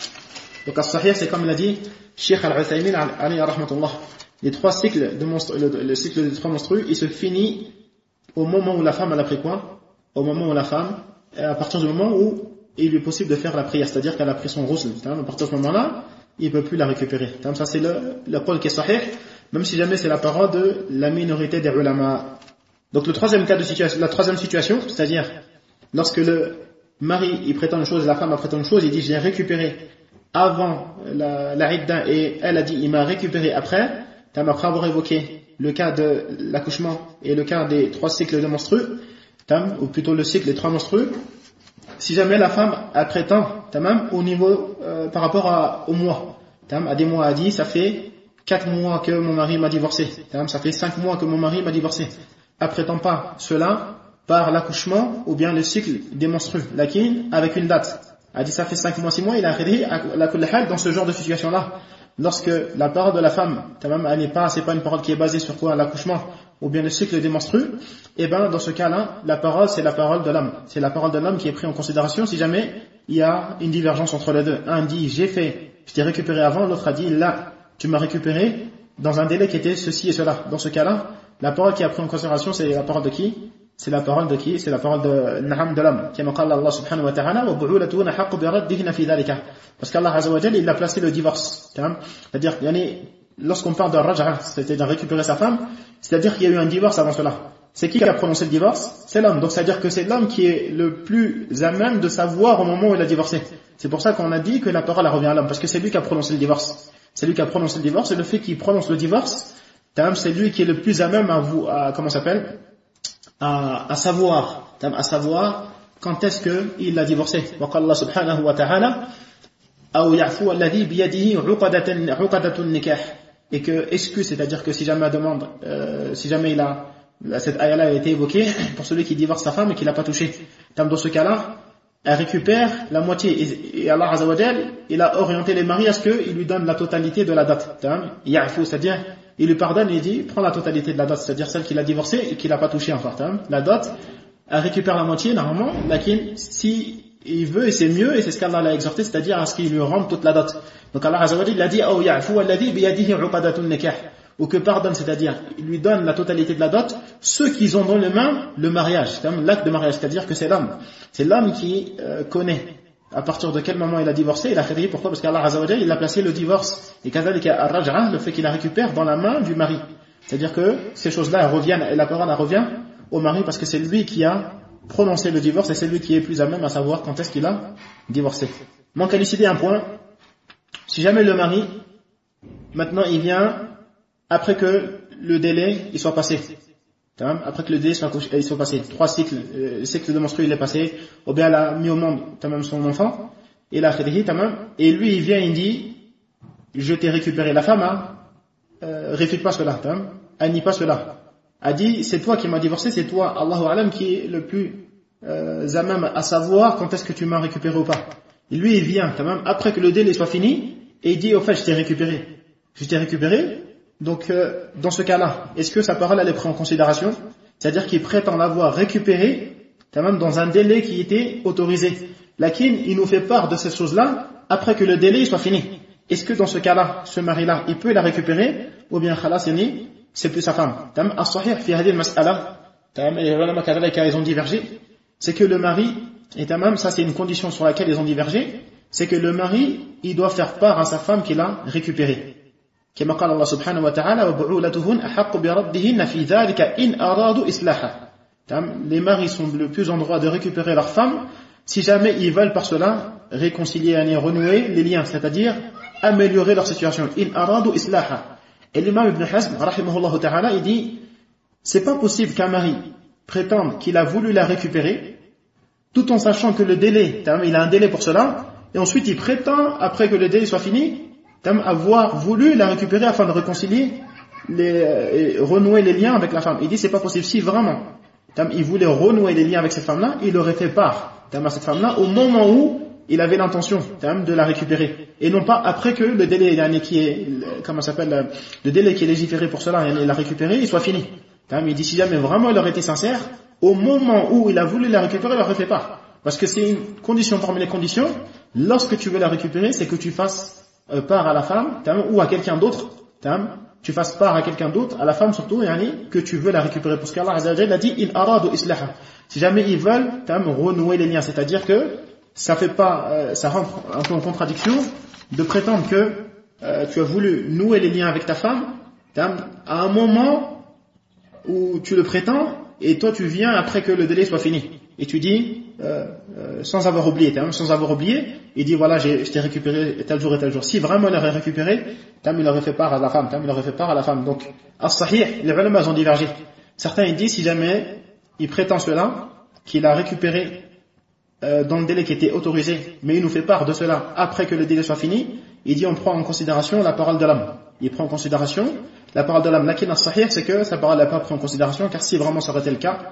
Donc, as-sahih, c'est comme l'a dit Cheikh Al-Uthaymin, alayhi rahmatullah. Les trois cycles de monstre, le, le cycle des trois menstrues, il se finit au moment où la femme elle a pris quoi? Au moment où la femme, à partir du moment où il lui est possible de faire la prière, c'est-à-dire qu'elle a pris son ghusl. À partir de ce moment-là, il ne peut plus la récupérer. Ça, c'est le, le qawl qui est sahih, même si jamais c'est la parole de la minorité des ulama. Donc, le troisième cas de situation, la troisième situation, c'est-à-dire, lorsque le mari, il prétend une chose et la femme a prétend une chose, il dit, je l'ai récupéré avant la, la idda et elle a dit, il m'a récupéré après, après avoir évoqué le cas de l'accouchement et le cas des trois cycles de menstrues, ou plutôt le cycle des trois menstrues, si jamais la femme elle prétend au niveau euh, par rapport à, au mois, à des mois, a dit ça fait quatre mois que mon mari m'a divorcé, ça fait cinq mois que mon mari m'a divorcé, elle prétend pas cela par l'accouchement ou bien le cycle des menstrues, lakin avec une date, elle dit ça fait cinq mois, six mois, il a arrêté dans ce genre de situation là. Lorsque la parole de la femme, elle n'est pas, c'est pas une parole qui est basée sur quoi, l'accouchement ou bien le cycle des menstrues, et ben dans ce cas-là, la parole c'est la parole de l'homme, c'est la parole de l'homme qui est prise en considération si jamais il y a une divergence entre les deux. Un dit j'ai fait, je t'ai récupéré avant, l'autre a dit là, tu m'as récupéré dans un délai qui était ceci et cela. Dans ce cas-là, la parole qui est prise en considération c'est la parole de qui? C'est la parole de qui? C'est la parole de Naham de l'homme. Qui qala Allah subhanahu wa ta'ala wa bu'ulatuhunna haqqu bi raddihinna fi dhalika. Parce qu'Allah azza wa jalla il a placé le divorce. C'est-à-dire yani lorsqu'on parle de raj'a, c'est-à-dire récupérer sa femme, c'est-à-dire qu'il y a eu un divorce avant cela. C'est qui qui a prononcé le divorce? C'est l'homme. Donc c'est-à-dire que c'est l'homme qui est le plus à même de savoir au moment où il a divorcé. C'est pour ça qu'on a dit que la parole revient à l'homme, parce que c'est lui qui a prononcé le divorce. C'est lui qui a prononcé le divorce, et le fait qu'il prononce le divorce, c'est lui qui est le plus à même à vous, à, comment ça s'appelle? À, à savoir, à savoir quand est-ce qu'il l'a divorcé. Wa qala Allah subhanahu wa ta'ala aw ya'fu alladhi bi yadihi 'uqadatan 'uqadatun nikah, et que excuse, c'est-à-dire que si jamais elle demande euh, si jamais il a cette ayah-là a été évoquée pour celui qui divorce sa femme et qui l'a pas touchée, dans ce cas-là elle récupère la moitié, et Allah azza wa jalla il a orienté les maris à ce qu'il lui donne la totalité de la dot. Ya'fu, c'est-à-dire il lui pardonne et il dit prends la totalité de la dot, c'est-à-dire celle qu'il a divorcée et qu'il n'a pas touchée encore. La dot, elle récupère la moitié normalement, lakin si il veut, et c'est mieux, et c'est ce qu'Allah l'a exhorté, c'est-à-dire à ce qu'il lui rende toute la dot. Donc Allah azza wa jalla il a dit aw ya'fu alladhi bi yadihi 'uqadatun nikah, ou que pardonne, c'est-à-dire il lui donne la totalité de la dot ceux qui ont dans les mains le mariage, l'acte de mariage, c'est-à-dire que c'est l'homme, c'est l'homme qui euh, connaît à partir de quel moment il a divorcé. Il a fait pourquoi? Parce qu'Allah azza wa jalla il a placé le divorce et kadhalika ar-raj'a, le fait qu'il la récupère dans la main du mari, c'est-à-dire que ces choses-là elles reviennent, et la parole elle revient au mari parce que c'est lui qui a prononcé le divorce et c'est lui qui est plus à même à savoir quand est-ce qu'il a divorcé. Manque à décider un point, si jamais le mari maintenant il vient après que le délai il soit passé, après que le délai soit, il soit passé, trois cycles, euh, le cycle de menstrues il est passé, ou bien elle a mis au monde tamam, son enfant, et la khadhi, tamam, et lui il vient il dit je t'ai récupéré. La femme hein, euh, réfute pas cela, tamam, elle nie pas cela, elle dit c'est toi qui m'as divorcé, c'est toi Allahu alam qui est le plus euh, à même à savoir quand est-ce que tu m'as récupéré ou pas. Et lui il vient tamam, après que le délai soit fini et il dit au fait je t'ai récupéré, je t'ai récupéré. Donc, euh, dans ce cas-là, est-ce que sa parole elle est prise en considération? C'est-à-dire qu'il prétend l'avoir récupérée, même dans un délai qui était autorisé. Lakin, il nous fait part de ces choses-là après que le délai soit fini. Est-ce que dans ce cas-là, ce mari-là, il peut la récupérer? Ou bien, khalas, c'est plus sa femme. As-sahih fi hadhihi al-mas'ala, et les ulama kadhalika ils ont divergé, c'est que le mari, et tamam, ça c'est une condition sur laquelle ils ont divergé, c'est que le mari, il doit faire part à sa femme qu'il a récupérée. كما قال الله سبحانه وتعالى وبعولتهن أحق بردهن في ذلك إن أرادوا إصلاحا. les maris sont le plus en droit de récupérer leurs femmes si jamais ils veulent par cela réconcilier et renouer les liens, c'est-à-dire améliorer leur situation. In aradu islaha. Et l'imam Ibn Hazm, rahimahullah ta'ala, il dit, c'est pas possible qu'un mari prétende qu'il a voulu la récupérer, tout en sachant que le délai, il a un délai pour cela, et ensuite il prétend, après que le délai soit fini, avoir voulu la récupérer afin de réconcilier, les, renouer les liens avec la femme. Il dit, c'est pas possible. Si vraiment, il voulait renouer les liens avec cette femme-là, il aurait fait part à cette femme-là au moment où il avait l'intention de la récupérer, et non pas après que le délai qui est, comment s'appelle, le délai qui est légiféré pour cela, il l'a récupéré, il soit fini. Il dit, si jamais vraiment il aurait été sincère, au moment où il a voulu la récupérer, il aurait fait part. Parce que c'est une condition parmi les conditions, lorsque tu veux la récupérer, c'est que tu fasses part à la femme, ou à quelqu'un d'autre, tu fasses part à quelqu'un d'autre, à la femme surtout, que tu veux la récupérer. Parce qu'Allah Azza wa Jalla a dit, in aradu islaha. Si jamais ils veulent renouer les liens, c'est-à-dire que ça fait pas, euh, ça rentre un peu en contradiction de prétendre que euh, tu as voulu nouer les liens avec ta femme à un moment où tu le prétends et toi tu viens après que le délai soit fini et tu dis euh, euh, sans avoir oublié, sans avoir oublié, il dit voilà, j'ai, je t'ai récupéré tel jour et tel jour. Si vraiment il aurait récupéré, il aurait fait part à la femme, il aurait fait part à la femme. Donc, as-sahih, les ulama ont divergé. Certains ils disent si jamais il prétend cela, qu'il a récupéré euh, dans le délai qui était autorisé, mais il nous fait part de cela après que le délai soit fini, il dit on prend en considération la parole de l'homme. Il prend en considération la parole de l'homme. Lakin as-sahih, c'est que sa parole n'a pas pris en considération, car si vraiment ça aurait été le cas,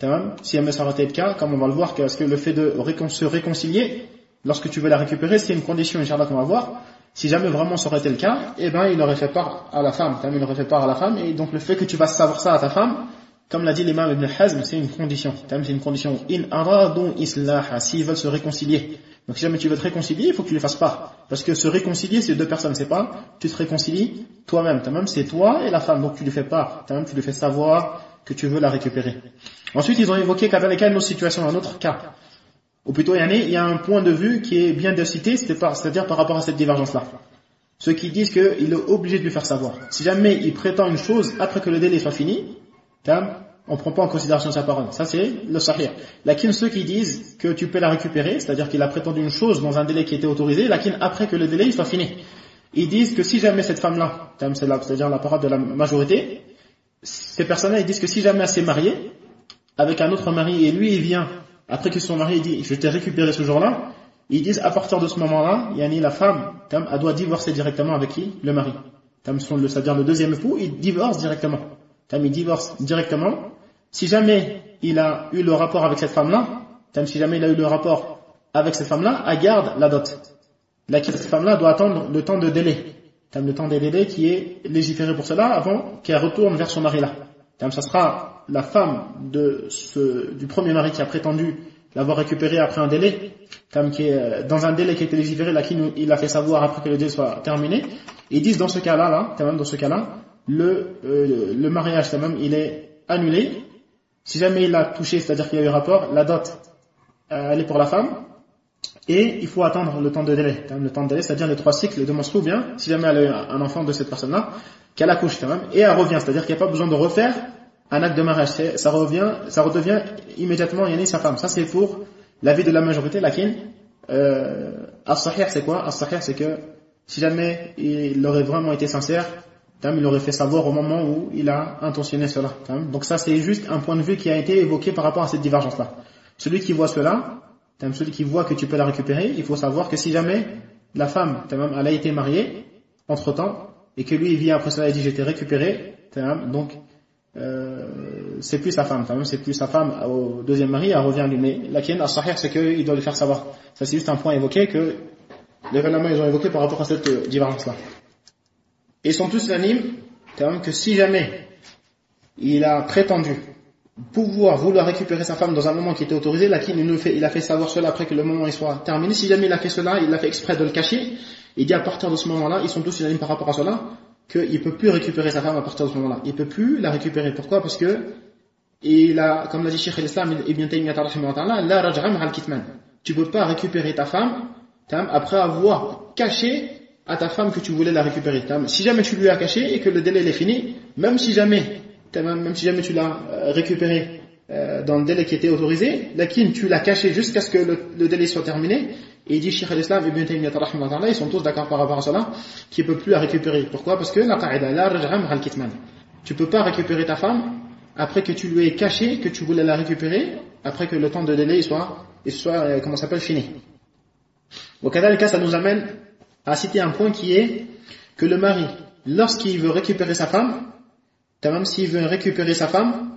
si jamais ça aurait été le cas, comme on va le voir, parce que le fait de récon- se réconcilier, lorsque tu veux la récupérer, c'est une condition, Inch'Allah, qu'on va voir. Si jamais vraiment ça aurait été le cas, eh ben, il aurait fait part à la femme, il aurait fait part à la femme, et donc le fait que tu vas savoir ça à ta femme, comme l'a dit l'imam Ibn Hazm, c'est une condition. C'est une condition. In aradu islaha, s'ils veulent se réconcilier. Donc si jamais tu veux te réconcilier, il faut que tu les fasses pas. Parce que se réconcilier, c'est deux personnes, c'est pas, tu te réconcilies toi-même. Toi-même, c'est toi et la femme. Donc tu lui fais pas. Toi-même, tu lui fais savoir que tu veux la récupérer. Ensuite, ils ont évoqué qu'avec une autre situation, un autre cas. Ou plutôt, il y a un point de vue qui est bien de citer, c'est-à-dire par rapport à cette divergence-là. Ceux qui disent qu'il est obligé de lui faire savoir. Si jamais il prétend une chose après que le délai soit fini, on ne prend pas en considération sa parole. Ça, c'est le sahih. Lakin, ceux qui disent que tu peux la récupérer, c'est-à-dire qu'il a prétendu une chose dans un délai qui était autorisé, lakin, après que le délai soit fini. Ils disent que si jamais cette femme-là, c'est-à-dire la parole de la majorité, ces personnes-là, ils disent que si jamais elle s'est mariée avec un autre mari, et lui, il vient, après que son mari dit, je t'ai récupéré ce jour-là, ils disent, à partir de ce moment-là, yani la femme, elle doit divorcer directement avec qui? Le mari. C'est-à-dire le deuxième époux, il divorce directement. Il divorce directement. Si jamais il a eu le rapport avec cette femme-là, si jamais il a eu le rapport avec cette femme-là, elle garde la dot. Là, cette femme-là doit attendre le temps de délai. Le temps de délai qui est légiféré pour cela avant qu'elle retourne vers son mari-là. Ça sera la femme de ce, du premier mari qui a prétendu l'avoir récupéré après un délai, qui est dans un délai qui a été légiféré, là, qui nous, il a fait savoir après que le délai soit terminé. Ils disent dans ce cas-là, là, dans ce cas-là, le, euh, le mariage, même, il est annulé. Si jamais il a touché, c'est-à-dire qu'il y a eu rapport, la dot, euh, elle est pour la femme, et il faut attendre le temps de délai. Le temps de délai, c'est-à-dire les trois cycles de menstrues, ou bien, si jamais elle a eu un enfant de cette personne-là, qu'elle accouche, quand même, et elle revient, c'est-à-dire qu'il n'y a pas besoin de refaire un acte de mariage. C'est, ça revient, ça redevient immédiatement Yanni sa femme. Ça, c'est pour l'avis de la majorité, laquelle, euh, as-sahih, c'est quoi? As-sahih, c'est que, si jamais il aurait vraiment été sincère, il aurait fait savoir au moment où il a intentionné cela. Donc ça, c'est juste un point de vue qui a été évoqué par rapport à cette divergence-là. Celui qui voit cela, celui qui voit que tu peux la récupérer, il faut savoir que si jamais la femme, elle a été mariée entre-temps, et que lui, il vient après cela et dit, j'ai été récupéré, donc euh, c'est plus sa femme, c'est plus sa femme au deuxième mari, elle revient à lui. Mais la kienne, as-sahih, c'est qu'il doit le faire savoir. Ça, c'est juste un point évoqué que les ulama, ils ont évoqué par rapport à cette divergence-là. Et ils sont tous unanimes que si jamais il a prétendu pouvoir vouloir récupérer sa femme dans un moment qui était autorisé, là, il, nous fait, il a fait savoir cela après que le moment il soit terminé. Si jamais il a fait cela, il a fait exprès de le cacher, il dit à partir de ce moment-là, ils sont tous unanimes par rapport à cela, qu'il ne peut plus récupérer sa femme à partir de ce moment-là. Il ne peut plus la récupérer. Pourquoi? Parce que, il a, comme l'a dit Cheikh al-Islam Ibn Taymiyyah rahimahullah, la raj'a ma'al kitman. Tu ne peux pas récupérer ta femme après avoir caché à ta femme que tu voulais la récupérer. Si jamais tu lui as caché et que le délai est fini, même si jamais, même si jamais tu l'as récupéré euh, dans le délai qui était autorisé, laquelle tu l'as caché jusqu'à ce que le, le délai soit terminé, et il dit Cheikh al-Islam Ibn Taymiyyah rahimahullah, ils sont tous d'accord par rapport à cela, qu'il ne peut plus la récupérer. Pourquoi? Parce que la qa'ida, la raj'a ma'a al-kitman. Tu ne peux pas récupérer ta femme après que tu lui aies caché que tu voulais la récupérer, après que le temps de délai soit, soit euh, comment ça s'appelle, fini. Au cas cas, ça nous amène à citer un point qui est que le mari, lorsqu'il veut récupérer sa femme, même s'il veut récupérer sa femme,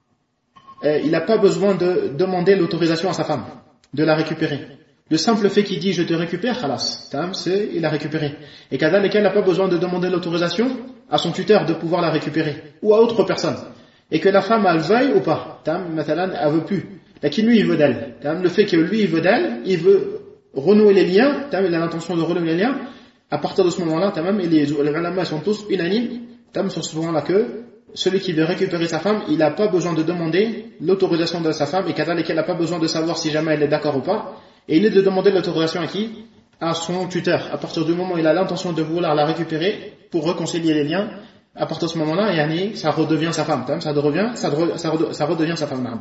euh, il n'a pas besoin de demander l'autorisation à sa femme de la récupérer. Le simple fait qu'il dit je te récupère, khalas, c'est il a récupéré. Et qu'à il n'a pas besoin de demander l'autorisation à son tuteur de pouvoir la récupérer ou à autre personne. Et que la femme elle veuille ou pas, elle veut plus. Là qui lui il veut d'elle. Le fait que lui il veut d'elle, il veut renouer les liens, il a l'intention de renouer les liens. À partir de ce moment-là, et les ulama sont tous unanimes sur ce point-là que celui qui veut récupérer sa femme, il n'a pas besoin de demander l'autorisation de sa femme et qu'elle n'a pas besoin de savoir si jamais elle est d'accord ou pas. Et il est de demander l'autorisation à qui? À son tuteur. À partir du moment où il a l'intention de vouloir la récupérer pour réconcilier les liens, à partir de ce moment-là, ça redevient sa femme. Ça redevient, ça redevient, ça redevient sa femme.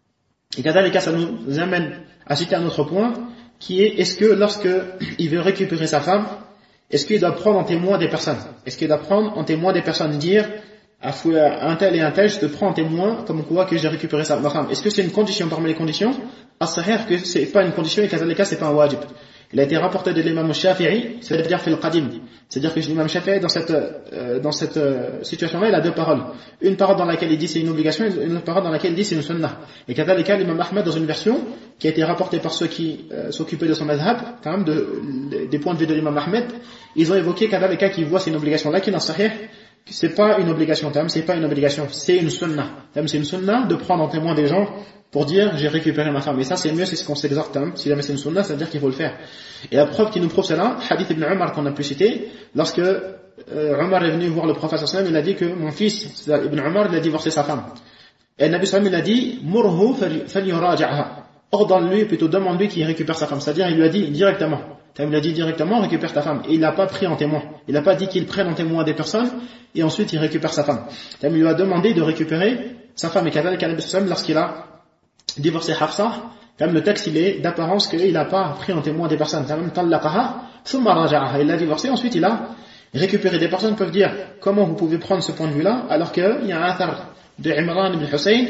Et kadhalika, ça nous amène à citer un autre point qui est est-ce que lorsque il veut récupérer sa femme, est-ce qu'il doit prendre en témoin des personnes? Est-ce qu'il doit prendre en témoin des personnes, dire à un tel et un tel, je te prends en témoin comme quoi que j'ai récupéré sa, ma femme? Est-ce que c'est une condition parmi les conditions? As-sahih que c'est pas une condition et kadhalika c'est pas un wajib. Il a été rapporté de l'imam Shafi'i, c'est-à-dire fil qadim. C'est-à-dire que l'imam Shafi'i dans cette euh, dans cette euh, situation-là, il a deux paroles. Une parole dans laquelle il dit c'est une obligation, et une autre parole dans laquelle il dit c'est une sunnah. Et kadhalika l'imam Ahmed dans une version qui a été rapportée par ceux qui euh, s'occupaient de son madhab, quand même de, de, des points de vue de l'imam Ahmed, ils ont évoqué kadhalika qui voit c'est une obligation là qui dans sahih c'est pas une obligation, c'est pas une obligation, c'est une sunnah. C'est une sunnah de prendre en témoin des gens pour dire j'ai récupéré ma femme. Et ça c'est mieux, c'est ce qu'on s'exhorte. Si jamais c'est une sunnah, ça veut dire qu'il faut le faire. Et la preuve qui nous prouve cela, hadith ibn Umar qu'on a pu citer, lorsque euh, Umar est venu voir le prophète sallallahu alayhi wa sallam, il a dit que mon fils, Ibn Umar, il a divorcé sa femme. Et le Nabi sallallahu alayhi wa sallam, il a dit murhu falyuraja'ha. Ordonne-lui, plutôt demande-lui qu'il récupère sa femme. C'est-à-dire il lui a dit directement. Il lui a dit directement récupère ta femme. Et il n'a pas pris en témoin. Il n'a pas dit qu'il prenne en témoin des personnes et ensuite il récupère sa femme. Il lui a demandé de récupérer sa femme. Et kadhalika Nabi sallallahu alayhi wa sallam, lorsqu'il a divorcé Hafsa, le texte il est d'apparence qu'il n'a pas pris en témoin des personnes. Il l'a divorcé, ensuite il a récupéré. Des personnes peuvent dire comment vous pouvez prendre ce point de vue là alors qu'il y a un athar de Imran ibn Hussein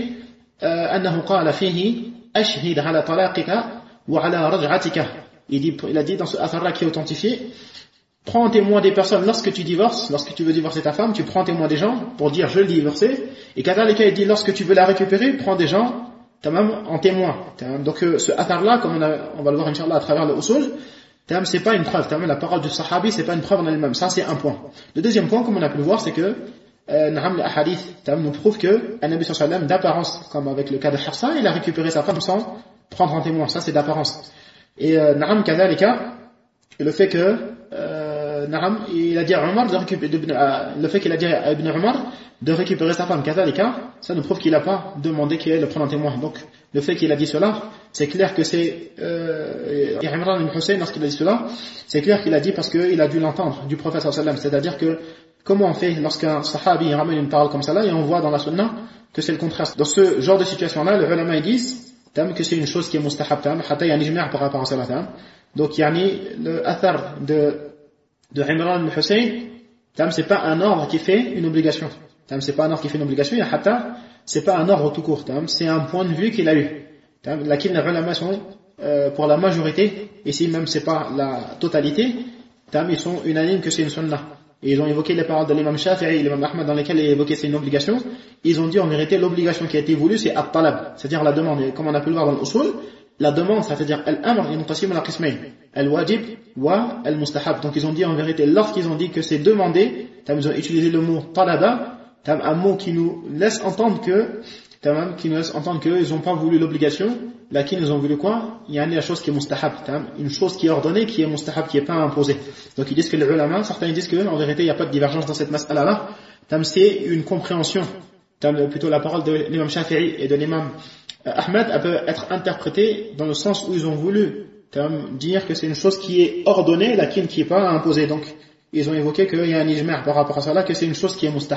أنه قال فيه أشهد على طلاقك وعلى رجعتك. Il, dit, il a dit dans ce athar là qui est authentifié, prends en témoin des personnes lorsque tu divorces, lorsque tu veux divorcer ta femme, tu prends en témoin des gens pour dire je l'ai divorcé. Et kadhalika il dit lorsque tu veux la récupérer, prends des gens en témoin. Donc ce athar là, comme on, a, on va le voir inchallah à travers le usul, c'est pas une preuve. La parole du sahabi c'est pas une preuve en elle-même. Ça c'est un point. Le deuxième point, comme on a pu le voir, c'est que euh, les hadiths nous prouvent que Nabi sallallahu alayhi wa sallam d'apparence, comme avec le cas de Hafsa, il a récupéré sa femme sans prendre en témoin. Ça c'est d'apparence. Et euh, Naam kadhalika, le fait que euh, Naam, il a dit à Omar de récupérer, de, euh, le fait qu'il a dit à Ibn Omar de récupérer sa femme kadhalika, ça nous prouve qu'il n'a pas demandé qu'il le prenne en témoin. Donc le fait qu'il a dit cela, c'est clair que c'est euh, Imran ibn Hussein lorsqu'il a dit cela, c'est clair qu'il a dit parce qu'il a dû l'entendre du prophète sallallahu alayhi wa sallam. C'est-à-dire que comment on fait lorsqu'un sahabi ramène une parole comme ça là et on voit dans la sunna que c'est le contraire. Dans ce genre de situation là, les ulama ils disent que c'est une chose qui est mustahab, hatta il y a un ijma' par rapport à cela. Donc yani le athar de de Imran ibn Hussein, c'est pas un ordre qui fait une obligation. C'est pas un ordre qui fait une obligation, et hatta c'est pas un ordre tout court, c'est un point de vue qu'il a eu. Laquelle les ulama sont euh, pour la majorité, et si même c'est pas la totalité, ils sont unanimes que c'est une sunnah. Et ils ont évoqué les paroles de l'imam Shafi'i et l'imam Ahmad dans lesquelles ils évoquaient c'est une obligation. Ils ont dit en vérité l'obligation qui a été voulue c'est at-talab, c'est-à-dire la demande. Et comme on a pu le voir dans l'usul, la demande ça veut dire al-amr yanqasim ala qismayn, al-wajib wa al-mustahab. Donc ils ont dit en vérité lorsqu'ils ont dit que c'est demandé, ils ont utilisé le mot talaba, un mot qui nous laisse entendre que qui nous laisse entendre qu'ils n'ont pas voulu l'obligation, là qui nous ont voulu quoi? Il y a une chose qui est mustahab, une chose qui est ordonnée, qui est mustahab, qui n'est pas imposée. Donc ils disent que les ulama, certains disent que en vérité il n'y a pas de divergence dans cette mas'ala là, c'est une compréhension, plutôt la parole de l'imam Shafi'i et de l'imam Ahmed, elle peut être interprétée dans le sens où ils ont voulu dire que c'est une chose qui est ordonnée, laquelle qui n'est pas imposée. Donc ils ont évoqué qu'il y a un ijma' par rapport à ça là, que c'est une chose qui est mustahab.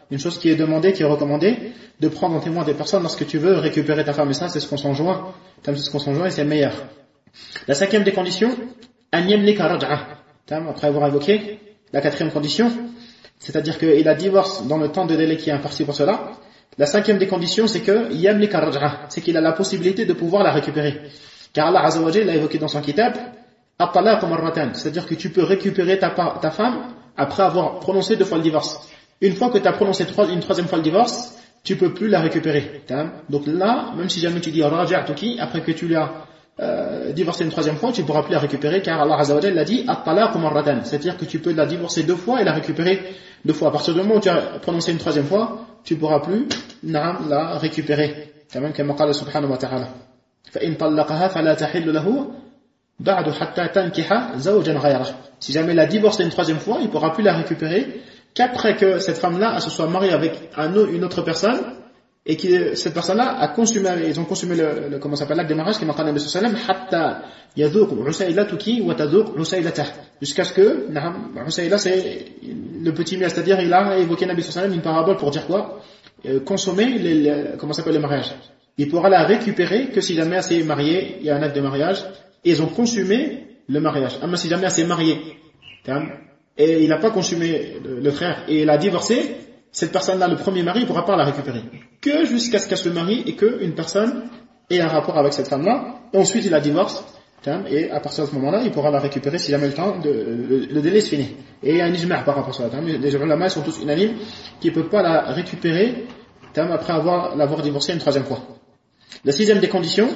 Une chose qui est demandée, qui est recommandée, de prendre en témoin des personnes lorsque tu veux récupérer ta femme. Et ça, c'est ce qu'on s'enjoint. C'est ce qu'on s'enjoint et c'est le meilleur. La cinquième des conditions, an yamlika raj'a. Après avoir évoqué la quatrième condition, c'est-à-dire qu'il a divorce dans le temps de délai qui est imparti pour cela. La cinquième des conditions, c'est que yamlika raj'a, c'est qu'il a la possibilité de pouvoir la récupérer. Car Allah Azza wa Jalla l'a évoqué dans son kitab, at-talaq marratan, c'est-à-dire que tu peux récupérer ta, ta femme après avoir prononcé deux fois le divorce. Une fois que tu as prononcé trois, une troisième fois le divorce, tu peux plus la récupérer. Donc là, même si jamais tu dis raja'tuki, après que tu l'as euh, divorcé une troisième fois, tu ne pourras plus la récupérer, car Allah Azza wa Jalla l'a dit at-talaq marratan, c'est-à-dire que tu peux la divorcer deux fois et la récupérer deux fois. À partir du moment où tu as prononcé une troisième fois, tu ne pourras plus naam, la récupérer. Comme Allah subhanahu wa ta'ala. فإن طلقها فلا تحل له بعد حتى تنكح زوجا غيره. Si jamais il a divorcé une troisième fois, il ne pourra plus la récupérer qu'après que cette femme-là se soit mariée avec un, une autre personne et que cette personne-là a consumé, ils ont consumé le, le comment s'appelle l'acte de mariage qui m'a parlé de ce sallam, hatta yadhuq usaylatuki wa tadhuq usaylatah, jusqu'à ce que, naam, usayla c'est le petit miel, c'est-à-dire il a évoqué Nabi sallam une parabole pour dire quoi, euh, consommer les, les, comment s'appelle le mariage. Il pourra la récupérer que si jamais elle s'est mariée, il y a un acte de mariage, et ils ont consumé le mariage. Ah, mais si jamais elle s'est mariée, et il n'a pas consumé le, le frère, et il a divorcé, cette personne-là, le premier mari, ne pourra pas la récupérer. Que jusqu'à ce qu'elle se marie, et qu'une personne ait un rapport avec cette femme-là, et ensuite il la divorce, et à partir de ce moment-là, il pourra la récupérer si jamais le temps, de, le, le délai se finit. Et il y a un ijma' par rapport à ça. Les ulama sont tous unanimes, qui ne peuvent pas la récupérer, après avoir, l'avoir divorcée une troisième fois. La sixième des conditions,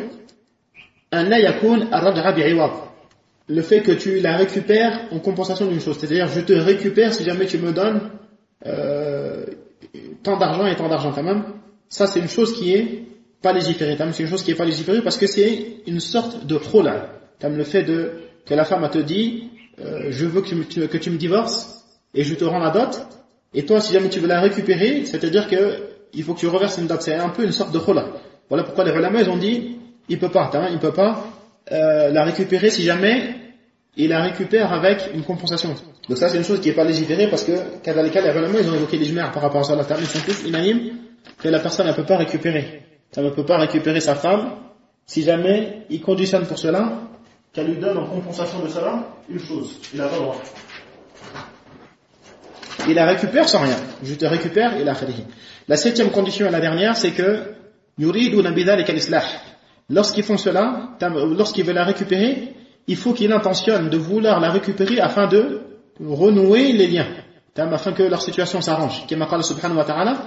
le fait que tu la récupères en compensation d'une chose, c'est-à-dire je te récupère si jamais tu me donnes euh, tant d'argent et tant d'argent quand même. Ça c'est une chose qui est pas légiférée, c'est une chose qui est pas légiférée parce que c'est une sorte de khula, le fait de que la femme te dit euh, je veux que tu, me, que tu me divorces et je te rends la dot, et toi si jamais tu veux la récupérer, c'est-à-dire que il faut que tu reverses une dot, c'est un peu une sorte de khula. Voilà pourquoi les ulama ils ont dit il peut pas, hein, il peut pas euh, la récupérer si jamais il la récupère avec une compensation. Donc ça c'est une chose qui n'est pas légiférée parce que les ulama ils ont évoqué l'ijma' par rapport à ça. Ils sont tous unanimes que la personne ne peut pas récupérer. Ça ne peut pas récupérer sa femme si jamais il conditionne pour cela qu'elle lui donne en compensation de cela une chose. Il n'a pas le droit. Il la récupère sans rien. Je te récupère et la khalihi. La septième condition et la dernière c'est que lorsqu'ils font cela, lorsqu'ils veulent la récupérer, il faut qu'ils intentionnent de vouloir la récupérer afin de renouer les liens, afin que leur situation s'arrange. Comme Allah subhanahu wa ta'ala,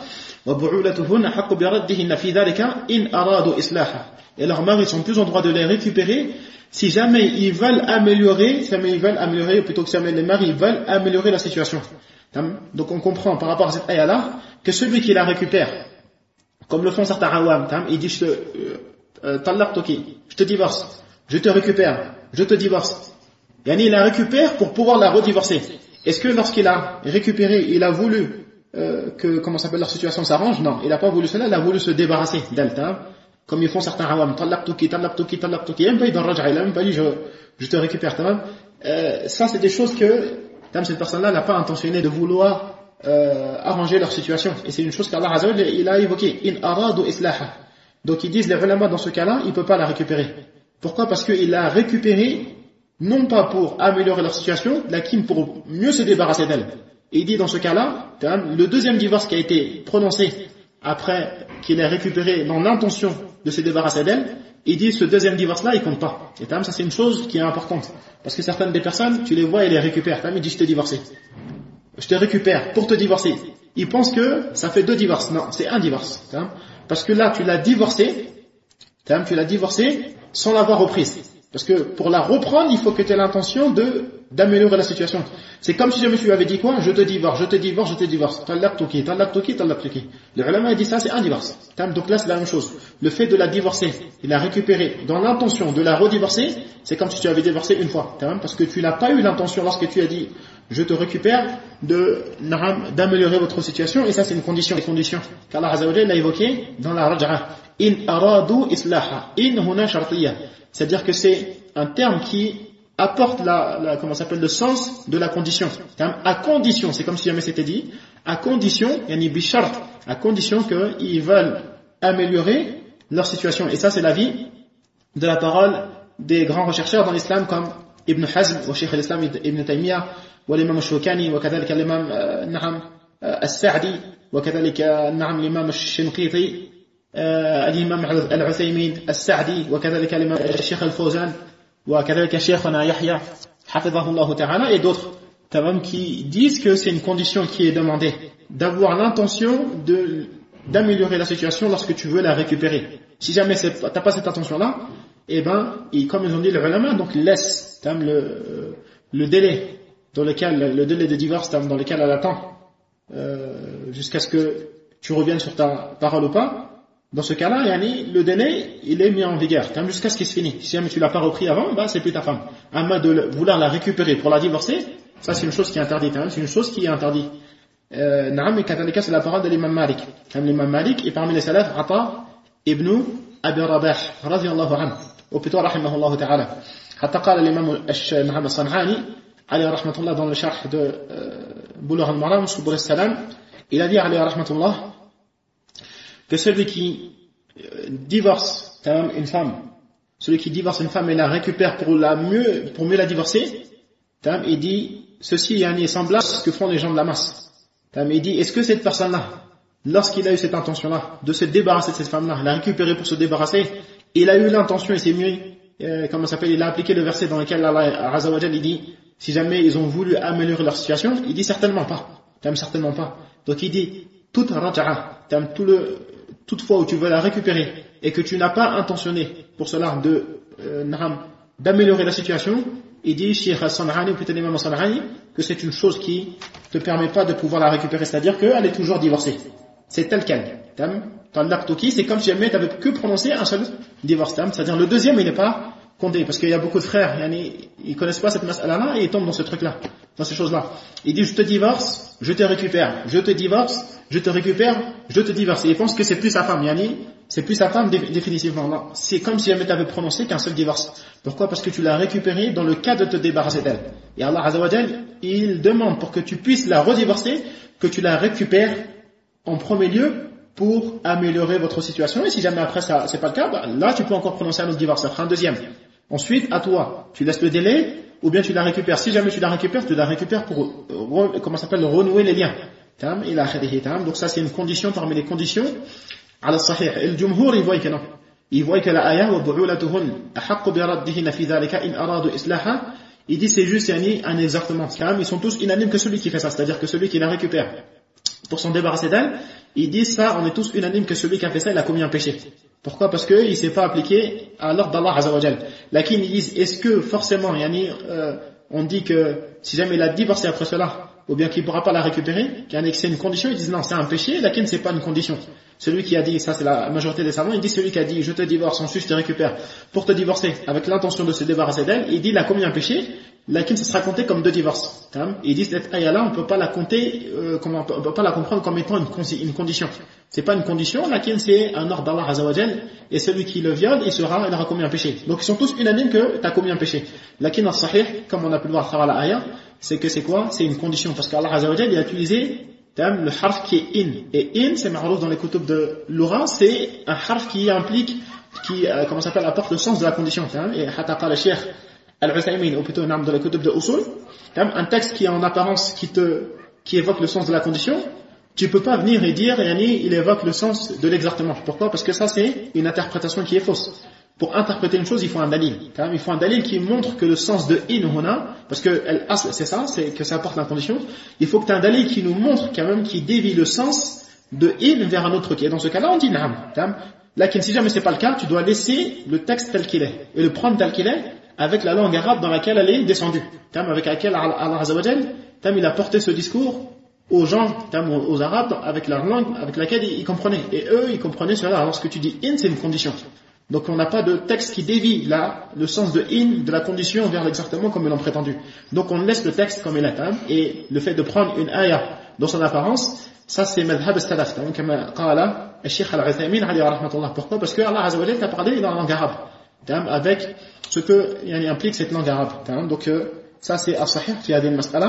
et leurs maris sont plus en droit de les récupérer si jamais ils veulent améliorer, si jamais ils veulent améliorer, ou plutôt que si jamais les maris veulent améliorer la situation. Donc on comprend par rapport à cette ayah-là que celui qui la récupère, comme le font certains awam, il dit je te, euh, je te divorce, je te récupère, je te divorce. Yani il la récupère pour pouvoir la redivorcer. Est-ce que lorsqu'il a récupéré, il a voulu euh, que, comment s'appelle, leur situation s'arrange? Non, il n'a pas voulu cela, il a voulu se débarrasser d'elle, comme ils font certains awam, talaqtuki, talaqtuki, talaqtuki, il n'a même pas dit il n'a même pas dit je, je te récupère. Euh, ça c'est des choses que cette personne-là n'a pas intentionné de vouloir Euh, arranger leur situation, et c'est une chose qu'Allah Azza wa Jalla il a évoqué, in aradu islaha. Donc ils disent les ulama dans ce cas-là, il peut pas la récupérer. Pourquoi? Parce qu'il l'a récupérée non pas pour améliorer leur situation, lakin pour mieux se débarrasser d'elle. Et il dit dans ce cas-là, le deuxième divorce qui a été prononcé après qu'il ait récupéré dans l'intention de se débarrasser d'elle, il dit ce deuxième divorce-là il compte pas. Et ça c'est une chose qui est importante, parce que certaines des personnes tu les vois et les récupèrent, il dit je t'ai divorcé, je te récupère pour te divorcer. Ils pensent que ça fait deux divorces. Non, c'est un divorce. Parce que là, tu l'as divorcé, tu l'as divorcé sans l'avoir reprise. Parce que pour la reprendre, il faut que tu aies l'intention de, d'améliorer la situation. C'est comme si jamais tu lui avais dit quoi? Je te divorce, je te divorce, je te divorce. Talaqtuki, talaqtuki, talaqtuki. Le ulama a dit ça, c'est un divorce. Donc là, c'est la même chose. Le fait de la divorcer et la récupérer dans l'intention de la redivorcer, c'est comme si tu avais divorcé une fois. Parce que tu n'as pas eu l'intention lorsque tu as dit je te récupère de, d'améliorer votre situation, et ça c'est une condition, une condition qu'Allah Azza wa Jalla a évoquée dans la raj'a. In aradu islaha, in huna shartiyya. C'est-à-dire que c'est un terme qui apporte la, la comment s'appelle, le sens de la condition. À condition, c'est comme si jamais c'était dit, à condition, yani bishart, à condition qu'ils veulent améliorer leur situation. Et ça, c'est l'avis de la parole des grands chercheurs dans l'islam comme Ibn Hazm, ou Cheikh al-Islam Ibn Taymiyyah, ou l'imam al-Shawkani, ou كذلك l'imam نعم السعدي, وكذلك نعم الإمام الشنقيطي, الإمام العثيمين السعدي, وكذلك الإمام الشيخ الفوزان, وكذلك شيخنا يحيى حفظه الله تعالى, et d'autres qui disent que c'est une condition qui est demandée, d'avoir l'intention de, d'améliorer la situation lorsque tu veux la récupérer. Si jamais tu n'as pas cette intention-là, eh ben, et comme ils ont dit les ulama, donc laisse le, le délai dans lequel, le délai de divorce dans lequel elle attend euh, jusqu'à ce que tu reviennes sur ta parole ou pas. Dans ce cas-là, yani, le délai, il est mis en vigueur, jusqu'à ce qu'il se finisse. Si jamais tu l'as pas repris avant, bah, c'est plus ta femme. À moins de vouloir la récupérer pour la divorcer, ça c'est une chose qui est interdite, hein, c'est une chose qui est interdite. Euh, Naam, et Katalika, c'est la parole de l'imam Malik. L'imam Malik est parmi les salafs, Ata ibn Abi Rabah, radiyallahu anhu, ou plutôt rahimahullah ta'ala. Hatta qala l'imam Naam al-San'ani, alayhi rahmatullah, dans le sharh de euh, Bulugh al-Maram, Subul al-Salam, il a dit, alayhi rahmatullah, que celui qui euh, divorce une femme, celui qui divorce une femme et la récupère pour la mieux, pour mieux la divorcer, il dit, ceci est semblable à ce que font les gens de la masse. Il dit, est-ce que cette personne-là, lorsqu'il a eu cette intention-là, de se débarrasser de cette femme-là, l'a récupérée pour se débarrasser, il a eu l'intention et c'est mieux, euh, comment ça s'appelle, il a appliqué le verset dans lequel Allah Azza wa Jalla, il dit, si jamais ils ont voulu améliorer leur situation, il dit certainement pas, certainement pas. Donc il dit, toute raja'a, tout le, toutefois où tu veux la récupérer et que tu n'as pas intentionné pour cela de, euh, d'améliorer la situation, il dit, Cheikh al-San'ani, ou plutôt l'imam al-San'ani, que c'est une chose qui ne te permet pas de pouvoir la récupérer, c'est-à-dire qu'elle est toujours divorcée. C'est tel quel. C'est comme si jamais tu n'avais que prononcé un seul divorce. C'est-à-dire le deuxième, il n'est pas compté, parce qu'il y a beaucoup de frères, ils ne connaissent pas cette mas'ala-là et ils tombent dans ce truc-là, dans ces choses-là. Il dit, je te divorce, je te récupère, je te divorce, je te récupère, je te divorce. Et il pense que c'est plus sa femme, yani, c'est plus sa femme définitivement. Non. C'est comme si jamais tu avais prononcé qu'un seul divorce. Pourquoi? Parce que tu l'as récupérée dans le cas de te débarrasser d'elle. Et Allah Azza wa Jalla, il demande pour que tu puisses la redivorcer, que tu la récupères en premier lieu pour améliorer votre situation. Et si jamais après ça c'est pas le cas, bah, là tu peux encore prononcer un autre divorce, après un deuxième. Ensuite, à toi, tu laisses le délai, ou bien tu la récupères. Si jamais tu la récupères, tu la récupères pour, euh, comment ça s'appelle, renouer les liens. Donc ça c'est une condition parmi les conditions. على الصحيح الجمهور يvoit que non, il voit que la ayah wa bu'ulatuhun ahqqu bi raddihin fi dhalika in aradu islaha, il dit c'est juste un exercement. Ils sont tous unanimes que celui qui fait ça, c'est-à-dire que celui qui la récupère pour s'en débarrasser d'elle, ils disent ça, on est tous unanimes que celui qui a fait ça, il a commis un péché. Pourquoi? Parce qu'il ne s'est pas appliqué à l'ordre d'Allah Azza wa Jal. Lakin ils disent, est-ce que forcément, yani, euh, on dit que si jamais il a divorcé après cela, ou bien qu'il ne pourra pas la récupérer, qu'il y a annexé une condition, ils disent non, c'est un péché, laquelle c'est pas une condition. Celui qui a dit, ça c'est la majorité des savants, il dit celui qui a dit je te divorce, ensuite je te récupère pour te divorcer avec l'intention de se débarrasser d'elle, il dit il a commis un péché, laquelle ce sera compté comme deux divorces. Il dit cette ayah-là, on ne peut pas la compter, euh, comment, on peut pas la comprendre comme étant une, une condition. C'est pas une condition, laquelle c'est un ordre d'Allah Azza wa Jal, et celui qui le viole, il sera, il aura commis un péché. Donc ils sont tous unanimes que tu as commis un péché. Laquelle en sahih, comme on a pu le voir à travers la ayah, c'est que c'est quoi? C'est une condition, parce qu'Allah Azza wa Jal, il a utilisé le harf qui est in. Et in, c'est ma'rouf dans les kutub de l'Ura, c'est un harf qui implique, qui, euh, comment ça s'appelle, apporte le sens de la condition. Et hataqa le Cheikh Al-Uthaymin, ou plutôt dans les kutub de Usul, un texte qui est en apparence, qui te, qui évoque le sens de la condition, tu peux pas venir et dire, yani, il évoque le sens de l'exactement. Pourquoi? Parce que ça, c'est une interprétation qui est fausse. Pour interpréter une chose, il faut un dalil. Il faut un dalil qui montre que le sens de in huna, parce que c'est ça, c'est que ça apporte la condition. Il faut que tu aies un dalil qui nous montre quand même, qui dévie le sens de in vers un autre truc. Et dans ce cas-là, on dit naam. Là, si jamais c'est pas le cas, tu dois laisser le texte tel qu'il est et le prendre tel qu'il est avec la langue arabe dans laquelle elle est descendue. Avec laquelle Allah Azza wa Jal, il a porté ce discours aux gens, aux Arabes, avec leur langue, avec laquelle ils comprenaient. Et eux, ils comprenaient cela. Alors, lorsque tu dis in, c'est une condition. Donc on n'a pas de texte qui dévie là, le sens de in, de la condition vers l'exactement comme ils l'ont prétendu. Donc on laisse le texte comme il est. Hein, et le fait de prendre une ayah dans son apparence, ça c'est madhab al-salaf. Comme qala al-Cheikh al-Uthaymin alayhi rahmatullah. Pourquoi? Parce que Allah Azza wa Jalla t'a parlé dans la langue arabe. Avec ce que yani, implique cette langue arabe. Donc euh, ça c'est as-sahih fi hadhihi al-mas'ala.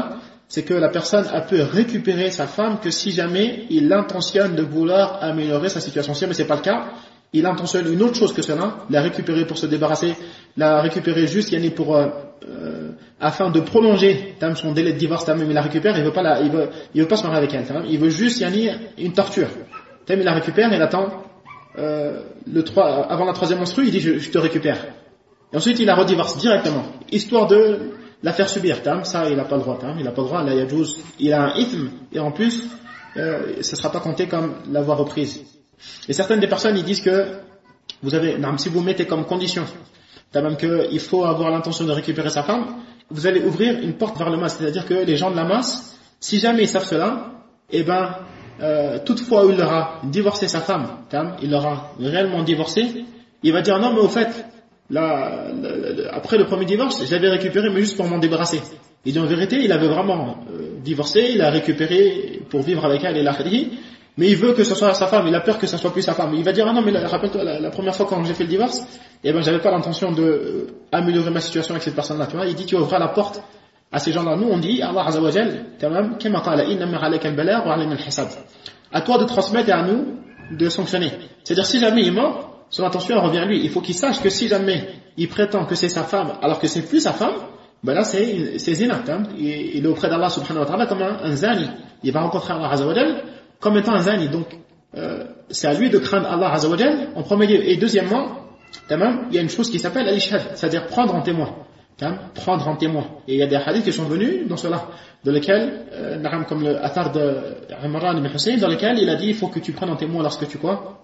c'est que la personne a pu récupérer sa femme que si jamais il intentionne de vouloir améliorer sa situation. Si jamais c'est pas le cas, il intentionne une autre chose que cela, la récupérer pour se débarrasser, la récupérer juste yani pour euh, euh, afin de prolonger tam, son délai de divorce, tam, il la récupère, il veut pas la, il veut, il veut pas se marier avec elle, tam, il veut juste yani une torture. Tam, il la récupère, il attend euh, le trois, avant la troisième menstrue, il dit je, je te récupère. Et ensuite il la redivorce directement, histoire de la faire subir. Tam, ça il n'a pas le droit, tam, il n'a pas le droit, la yajouz, il a un ithme et en plus euh, ça ne sera pas compté comme l'avoir reprise. Et certaines des personnes ils disent que vous avez, non, si vous mettez comme condition même qu'il faut avoir l'intention de récupérer sa femme, vous allez ouvrir une porte vers le mal, c'est-à-dire que les gens de la masse, si jamais ils savent cela, eh ben, euh, toutefois où il aura divorcé sa femme, il aura réellement divorcé, il va dire non mais au fait, là, après le premier divorce, je l'avais récupéré mais juste pour m'en débarrasser. Il dit en vérité, il avait vraiment euh, divorcé, il a récupéré pour vivre avec elle et l'a dit, mais il veut que ce soit sa femme, il a peur que ce soit plus sa femme. Il va dire ah non mais rappelle-toi la, la première fois quand j'ai fait le divorce, eh ben j'avais pas l'intention de euh, améliorer ma situation avec cette personne-là. Tu vois, il dit tu ouvras la porte à ces gens-là. Nous on dit Allah Azza wa Jal, tamam, kama qala innama alayka al-balagh wa alayna al-hisab. À toi de transmettre et à nous de sanctionner. C'est-à-dire si jamais il est mort, son intention revient à lui. Il faut qu'il sache que si jamais il prétend que c'est sa femme alors que c'est plus sa femme, ben là c'est c'est zina, hein. Il, il est auprès d'Allah subhanahu wa ta'ala comme un, un zani. Il va rencontrer Allah Azza wa Jal comme étant un zani. Donc euh, c'est à lui de craindre Allah Azza wa Jal en premier lieu. Et deuxièmement, tamam, il y a une chose qui s'appelle al-ishhad, c'est-à-dire prendre en témoin. Tamam, prendre en témoin. Et il y a des hadiths qui sont venus dans cela, dans lesquels, euh, comme le athar de Imran ibn Hussein, dans lequel il a dit il faut que tu prennes en témoin lorsque tu quoi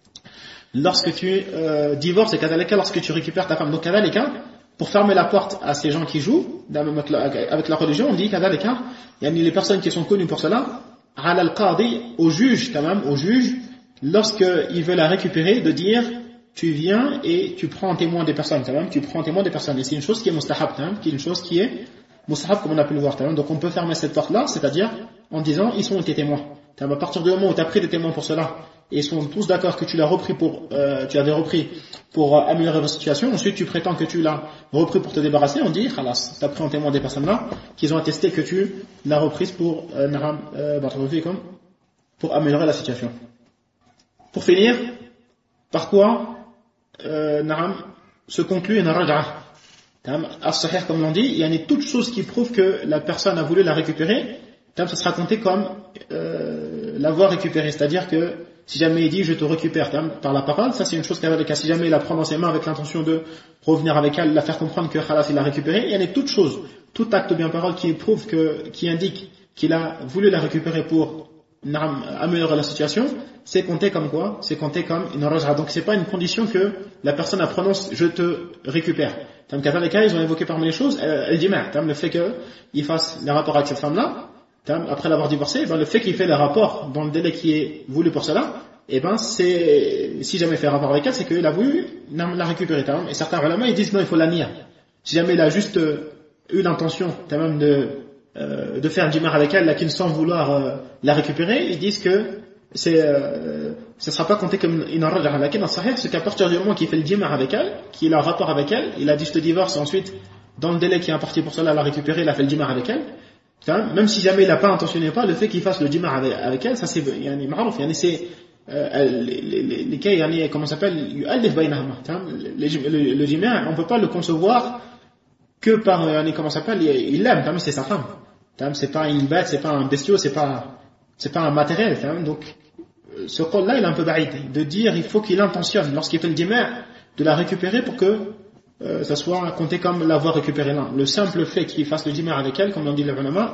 Lorsque tu euh, divorces et kadalika, lorsque tu récupères ta femme. Donc kadalika, pour fermer la porte à ces gens qui jouent avec la religion, on dit kadalika, il y a les personnes qui sont connues pour cela, ala al-qadi, au juge, tamam, au juge, lorsqu'il veut la récupérer, de dire tu viens et tu prends en témoin des personnes, tamam, tu prends en témoin des personnes. Et c'est une chose qui est mustahab, tamam, qui est une chose qui est mustahab comme on a pu le voir, tamam. Donc on peut fermer cette porte-là, c'est-à-dire en disant ils sont tes témoins. Tamam, à partir du moment où tu as pris des témoins pour cela, et ils sont tous d'accord que tu l'as repris pour, euh, tu avais repris pour euh, améliorer votre situation, ensuite tu prétends que tu l'as repris pour te débarrasser, on dit, khalas, tu as pris en témoin des personnes-là, qu'ils ont attesté que tu l'as reprise pour, euh, euh, pour améliorer la situation. Pour finir, par quoi euh, se conclut une raj'a. As-sahih, comme l'on dit, il y a toutes choses qui prouvent que la personne a voulu la récupérer, ça sera compté comme euh, l'avoir récupérée, c'est-à-dire que si jamais il dit je te récupère par la parole, ça c'est une chose qu'avec si jamais il la prend dans ses mains avec l'intention de revenir avec elle, la faire comprendre que khalas il l'a récupérée, il y a toutes choses, tout acte bien parole qui prouve que, qui indique qu'il a voulu la récupérer pour améliorer la situation, c'est compté comme quoi? C'est compté comme une raj'a. Donc c'est pas une condition que la personne a prononce je te récupère. Dans les cas, ils ont évoqué parmi les choses, elle dit le fait qu'il fasse les rapports avec cette femme-là, après l'avoir divorcé, ben le fait qu'il fait les rapports dans le délai qui est voulu pour cela, et ben c'est si jamais il fait rapport avec elle, c'est qu'il a voulu la récupérer. Et certains ulama ils disent non, il faut la nier. Si jamais il a juste eu l'intention même de euh, de faire un jimar avec elle, là, qui sans vouloir euh, la récupérer, ils disent que c'est euh, ça sera pas compté comme une raj'a. Lakin dans sahih, c'est qu'à partir du moment qu'il fait le jimar avec elle, qu'il a un rapport avec elle, il a dit je te divorce, et ensuite dans le délai qui est imparti pour cela, la récupérer, il a fait le jimar avec elle. Même si jamais il n'a pas intentionné pas, le fait qu'il fasse le jimar avec, avec elle, ça c'est yani ma'ruf, yani c'est euh, les, les, les cas, yani, comment ça s'appelle, yu'allif baynahuma. Le, le jimar, on peut pas le concevoir que par, yani, comment ça s'appelle, il l'aime, c'est sa femme. C'est pas une bête, c'est pas un bestiau, c'est pas, c'est pas un matériel. Donc, ce rôle-là, il est un peu baïd, de dire, il faut qu'il intentionne, lorsqu'il fait le jimar, de la récupérer pour que Euh, ça soit compté comme l'avoir récupéré là. Le simple fait qu'il fasse le jimar avec elle, comme l'ont dit les ulama,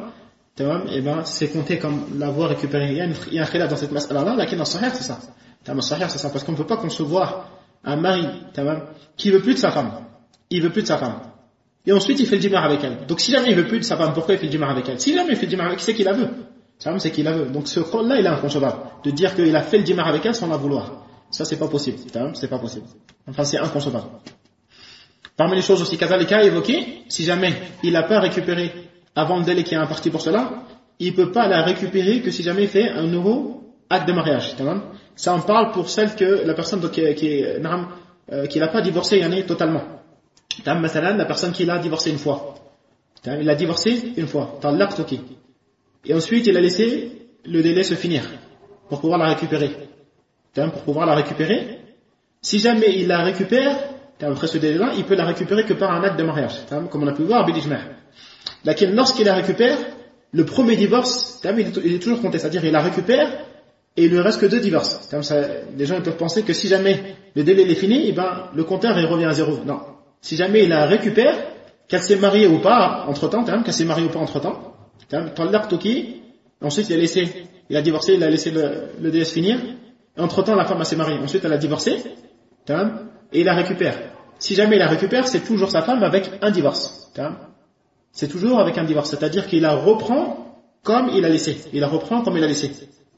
et ben c'est compté comme l'avoir récupéré. Il y a, une, il y a un khilaf dans cette mas'ala là, lakin as-sahih c'est ça. Tamam, as-sahih c'est ça, parce qu'on ne peut pas concevoir un mari tamam, qui veut plus de sa femme. Il veut plus de sa femme. Et ensuite il fait le jimar avec elle. Donc si jamais il veut plus de sa femme, pourquoi il fait le jimar avec elle? Si jamais il fait le jimar avec elle, c'est qu'il la veut. C'est qu'il la veut. Donc ce rôle là il est inconcevable. De dire qu'il a fait le jimar avec elle sans la vouloir. Ça c'est pas possible. C'est pas possible. Enfin c'est inconcevable. Parmi les choses aussi qu'Azalika a évoquées, si jamais il n'a pas récupéré avant le délai qui est imparti pour cela, il ne peut pas la récupérer que si jamais il fait un nouveau acte de mariage. Ça en parle pour celle que la personne qui, qui, qui n'a pas divorcé yani, totalement. La personne qui l'a divorcé une fois. Il a divorcé une fois, talaqtuki. Et ensuite, il a laissé le délai se finir pour pouvoir la récupérer. Pour pouvoir la récupérer, si jamais il la récupère, après ce délai-là, il peut la récupérer que par un acte de mariage, comme on a pu voir, bil-ijma'. Laquelle, lorsqu'il la récupère, le premier divorce, il est toujours compté, c'est-à-dire il la récupère et il lui reste que deux divorces. Ça, les gens peuvent penser que si jamais le délai est fini, eh ben, le compteur il revient à zéro. Non. Si jamais il la récupère, qu'elle s'est mariée ou pas entre-temps, qu'elle s'est mariée ou pas entre-temps, ensuite il a laissé, il a divorcé, il a laissé le, le délai se finir, et entre-temps la femme s'est mariée, ensuite elle a divorcé, et il la récupère. Si jamais il la récupère, c'est toujours sa femme avec un divorce. C'est toujours avec un divorce, c'est-à-dire qu'il la reprend comme il a laissé. Il la reprend comme il a laissé.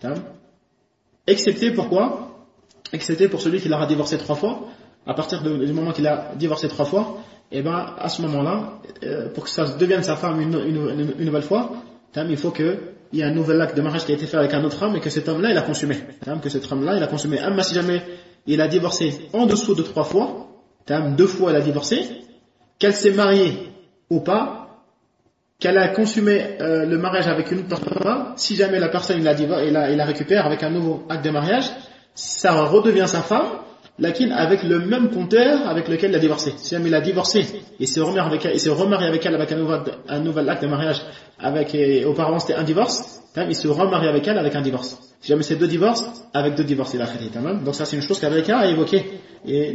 Excepté pourquoi? Excepté pour celui qui l'aura divorcé trois fois. À partir du moment qu'il a divorcé trois fois, et ben à ce moment-là, pour que ça devienne sa femme une, une, une nouvelle fois, il faut qu'il y ait un nouvel acte de mariage qui a été fait avec un autre homme et que cet homme-là il a consumé. Que cet homme-là il a consumé. Mais si jamais il a divorcé en dessous de trois fois, deux fois elle a divorcé, qu'elle s'est mariée ou pas, qu'elle a consumé euh, le mariage avec une autre personne, si jamais la personne il la, il la, il la récupère avec un nouveau acte de mariage, ça redevient sa femme, laquelle avec le même compteur avec lequel il a divorcé. Si jamais il a divorcé et s'est remarié avec elle, il s'est remarié avec elle avec un nouvel, un nouvel acte de mariage, avec et, auparavant c'était un divorce, il se remarie avec elle avec un divorce. Si jamais c'est deux divorces, avec deux divorces il a fait. Donc ça c'est une chose qu'avec a évoqué. Et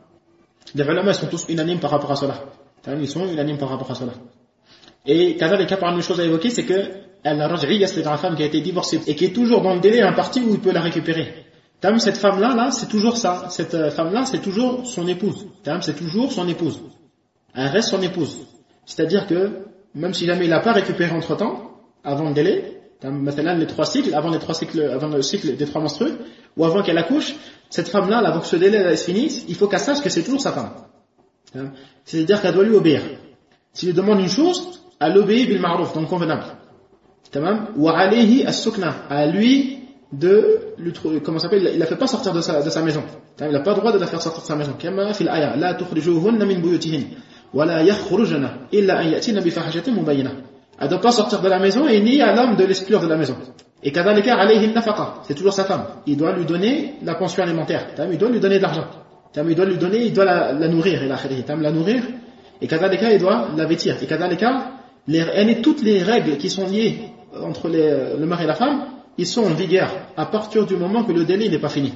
les ulama sont tous unanimes par rapport à cela. Ils sont unanimes par rapport à cela. Et kadhalika, parmi les choses à évoquer, c'est que al-raj'iyya, c'est la femme qui a été divorcée et qui est toujours dans le délai imparti où il peut la récupérer. Tam, cette femme-là, là, c'est toujours ça. Cette femme-là, c'est toujours son épouse. Tam, c'est toujours son épouse. Elle reste son épouse. C'est-à-dire que, même si jamais il n'a pas récupéré entre-temps, avant le délai, tam, maintenant les trois cycles, avant les trois cycles, avant le cycle des trois menstrues, ou avant qu'elle accouche, cette femme-là, là, avant que ce délai là, se finisse, il faut qu'elle sache que c'est toujours sa femme. Tam, c'est-à-dire qu'elle doit lui obéir. S'il lui demande une chose, elle obéit bil ma'ruf, donc convenable. Tamam, wa alayhi as-sukna, à lui de lui trouver, comment ça s'appelle, il la fait pas sortir de sa de sa maison. Il n'a pas le droit de la faire sortir de sa maison. Kama fil aya, la tukhrijuhunna min buyutihin wa la yakhrujna illa an yatina bi fahishatin mubayyinah. Elle ne doit pas sortir de la maison et ni à l'homme de l'exclure de la maison. Et kadhalika alayhi an-nafaqa, c'est toujours sa femme. Il doit lui donner la pension alimentaire. Tamam, il doit lui donner de l'argent. Tamam, il doit lui donner, il doit la, la nourrir et la khiri, tamam, la nourrir. Et kadhalika, il doit la vêtir. Et kadhalika, les, toutes les règles qui sont liées entre les, le mari et la femme, ils sont en vigueur à partir du moment que le délai n'est pas fini.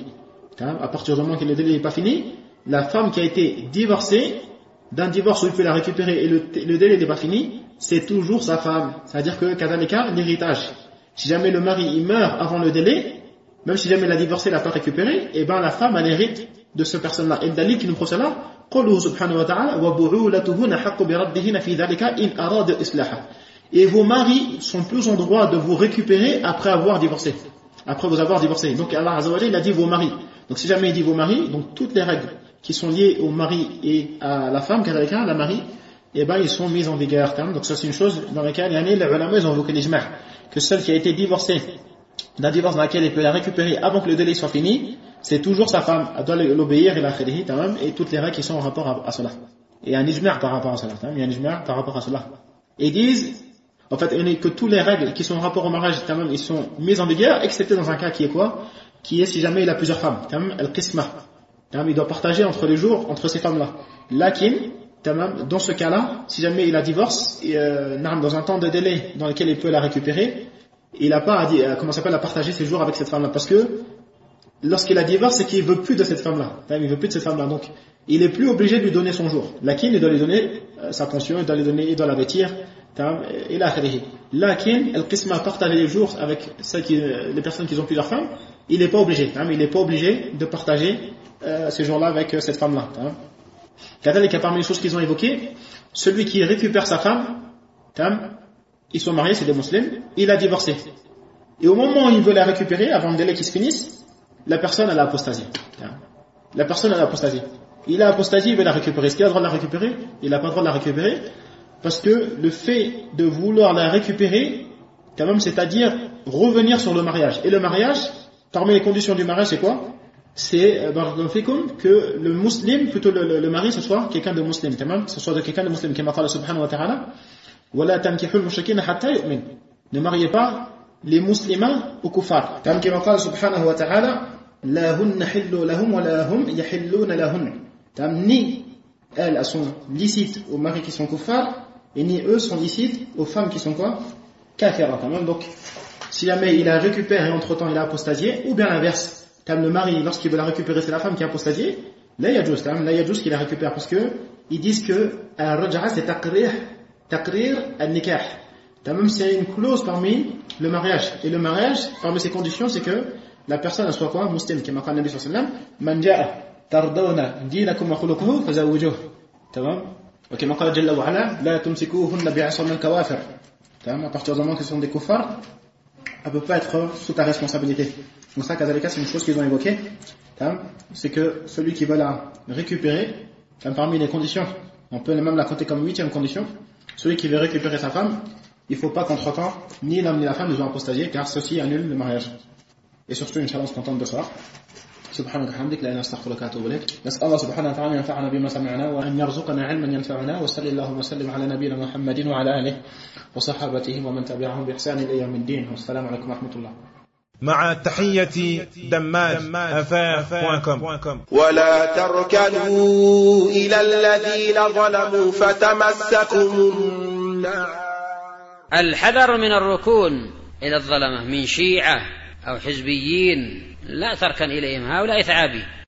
À partir du moment que le délai n'est pas fini, la femme qui a été divorcée, d'un divorce où il peut la récupérer et le, le délai n'est pas fini, c'est toujours sa femme. C'est-à-dire que, kadhalika, l'héritage. Si jamais le mari il meurt avant le délai, même si jamais la divorcée l'a pas récupéré, et ben la femme elle hérite de cette personne-là. Et le dalil qui nous prouve cela, قوله سبحانه وتعالى وبعولتهن حق بردهن في ذلك إن أراد إصلاحا. Et vos maris sont plus en droit de vous récupérer après avoir divorcé. Après vous avoir divorcé. Donc Allah Azza wa Jalla, il a dit vos maris. Donc si jamais il dit vos maris, donc toutes les règles qui sont liées au mari et à la femme, car quelqu'un, la mari, eh ben ils sont mises en vigueur. Donc ça c'est une chose dans laquelle les ulama ils ont évoqué l'ijma', que celle qui a été divorcée d'un divorce dans laquelle il peut la récupérer avant que le délai soit fini, c'est toujours sa femme, elle doit l'obéir et la khirihi, et toutes les règles qui sont en rapport à, à cela. Et un ijma' par rapport à cela, il y a un ijma' par rapport à cela. Et ils disent, en fait, que toutes les règles qui sont en rapport au mariage, ils sont mises en vigueur, excepté dans un cas qui est quoi? Qui est si jamais il a plusieurs femmes, al-qisma. Il doit partager entre les jours, entre ces femmes-là. Lakin, dans ce cas-là, si jamais il a divorce, et, euh, dans un temps de délai dans lequel il peut la récupérer, il n'a pas à, à, comment s'appelle, à partager ses jours avec cette femme-là, parce que lorsqu'il a divorce, c'est qu'il veut plus de cette femme-là. Il veut plus de cette femme-là, donc il est plus obligé de lui donner son jour. Lakin, il doit lui donner euh, sa pension, il doit lui donner, il doit la vêtir, et la khirihi. Lakin, al-qisma, partager les jours avec celles qui, les personnes qui ont plusieurs femmes, il n'est pas obligé. Il n'est pas obligé de partager euh, ces jours-là avec euh, cette femme-là. Kadhalika, parmi les choses qu'ils ont évoquées, celui qui récupère sa femme, ils sont mariés, c'est des musulmans, il a divorcé. Et au moment où il veut la récupérer, avant le délai qui se finisse, la personne elle a apostasié. La personne elle a apostasié. Il a apostasié, il veut la récupérer. Est-ce qu'il a le droit de la récupérer? Il n'a pas le droit de la récupérer, parce que le fait de vouloir la récupérer, quand même, c'est-à-dire revenir sur le mariage. Et le mariage, parmi les conditions du mariage, c'est quoi? C'est que le musulman, plutôt le, le, le mari, ce soit quelqu'un de musulman, ce soit de quelqu'un de musulman, comme Allah subhanahu wa ta'ala, ولا تنكحوا المشركين حتى يؤمنوا. Ne mariez pas les musulmans aux kuffars. Comme il قال سبحانه وتعالى لا هن حل لهم ولا هم يحلون لهن. Ni elles, elles sont licites aux maris qui sont kuffars et ni eux sont licites aux femmes qui sont quoi? Kafirat. Donc si jamais il la récupère et entre temps il a apostasié, ou bien l'inverse, le mari lorsqu'il veut la récupérer c'est la femme qui a apostasié, là il y a juste, là il y a juste qu'il la récupère parce que ils disent que al-raj'a c'est taqrir taqrir al-nikah. Même s'il y a une clause parmi le mariage, et le mariage parmi ses conditions c'est que la personne soit quoi? Musulmane, comme a dit le Nabi sallallahu alayhi wa sallam, man ja'a tardawna dinakum wa khuluquhu fazawwijuhu. Tamam? وكما قال جل وعلا لا تمسكوهن بعصم الكوافر. À partir du moment qu'ils sont des kuffars, elle ne peut pas être sous ta responsabilité. Donc ça, Kazalika, c'est une chose qu'ils ont évoquée. C'est que celui qui va la récupérer, parmi les conditions, on peut même la compter comme huitième condition, celui qui veut récupérer sa femme, il ne faut pas qu'entre-temps, ni l'homme ni la femme ne soient apostasiés, car ceci annule le mariage. Et surtout, Inch'Allah, on se contente de ça. سبحانك وبحمدك لا نستغفرك واتوب اليك نسال الله سبحانه وتعالى ان ينفعنا بما سمعنا وان يرزقنا علما ينفعنا وصلى اللهم وسلم على نبينا محمد وعلى اله وصحابته ومن تبعهم باحسان الى يوم الدين والسلام عليكم ورحمه الله. مع تحية دماج أفاف بوان كوم. ولا تركنوا إلى الذين ظلموا فتمسكم النار. الحذر من الركون إلى الظلمة من شيعة أو حزبيين، لا تركن إليهم، هؤلاء ثعابي.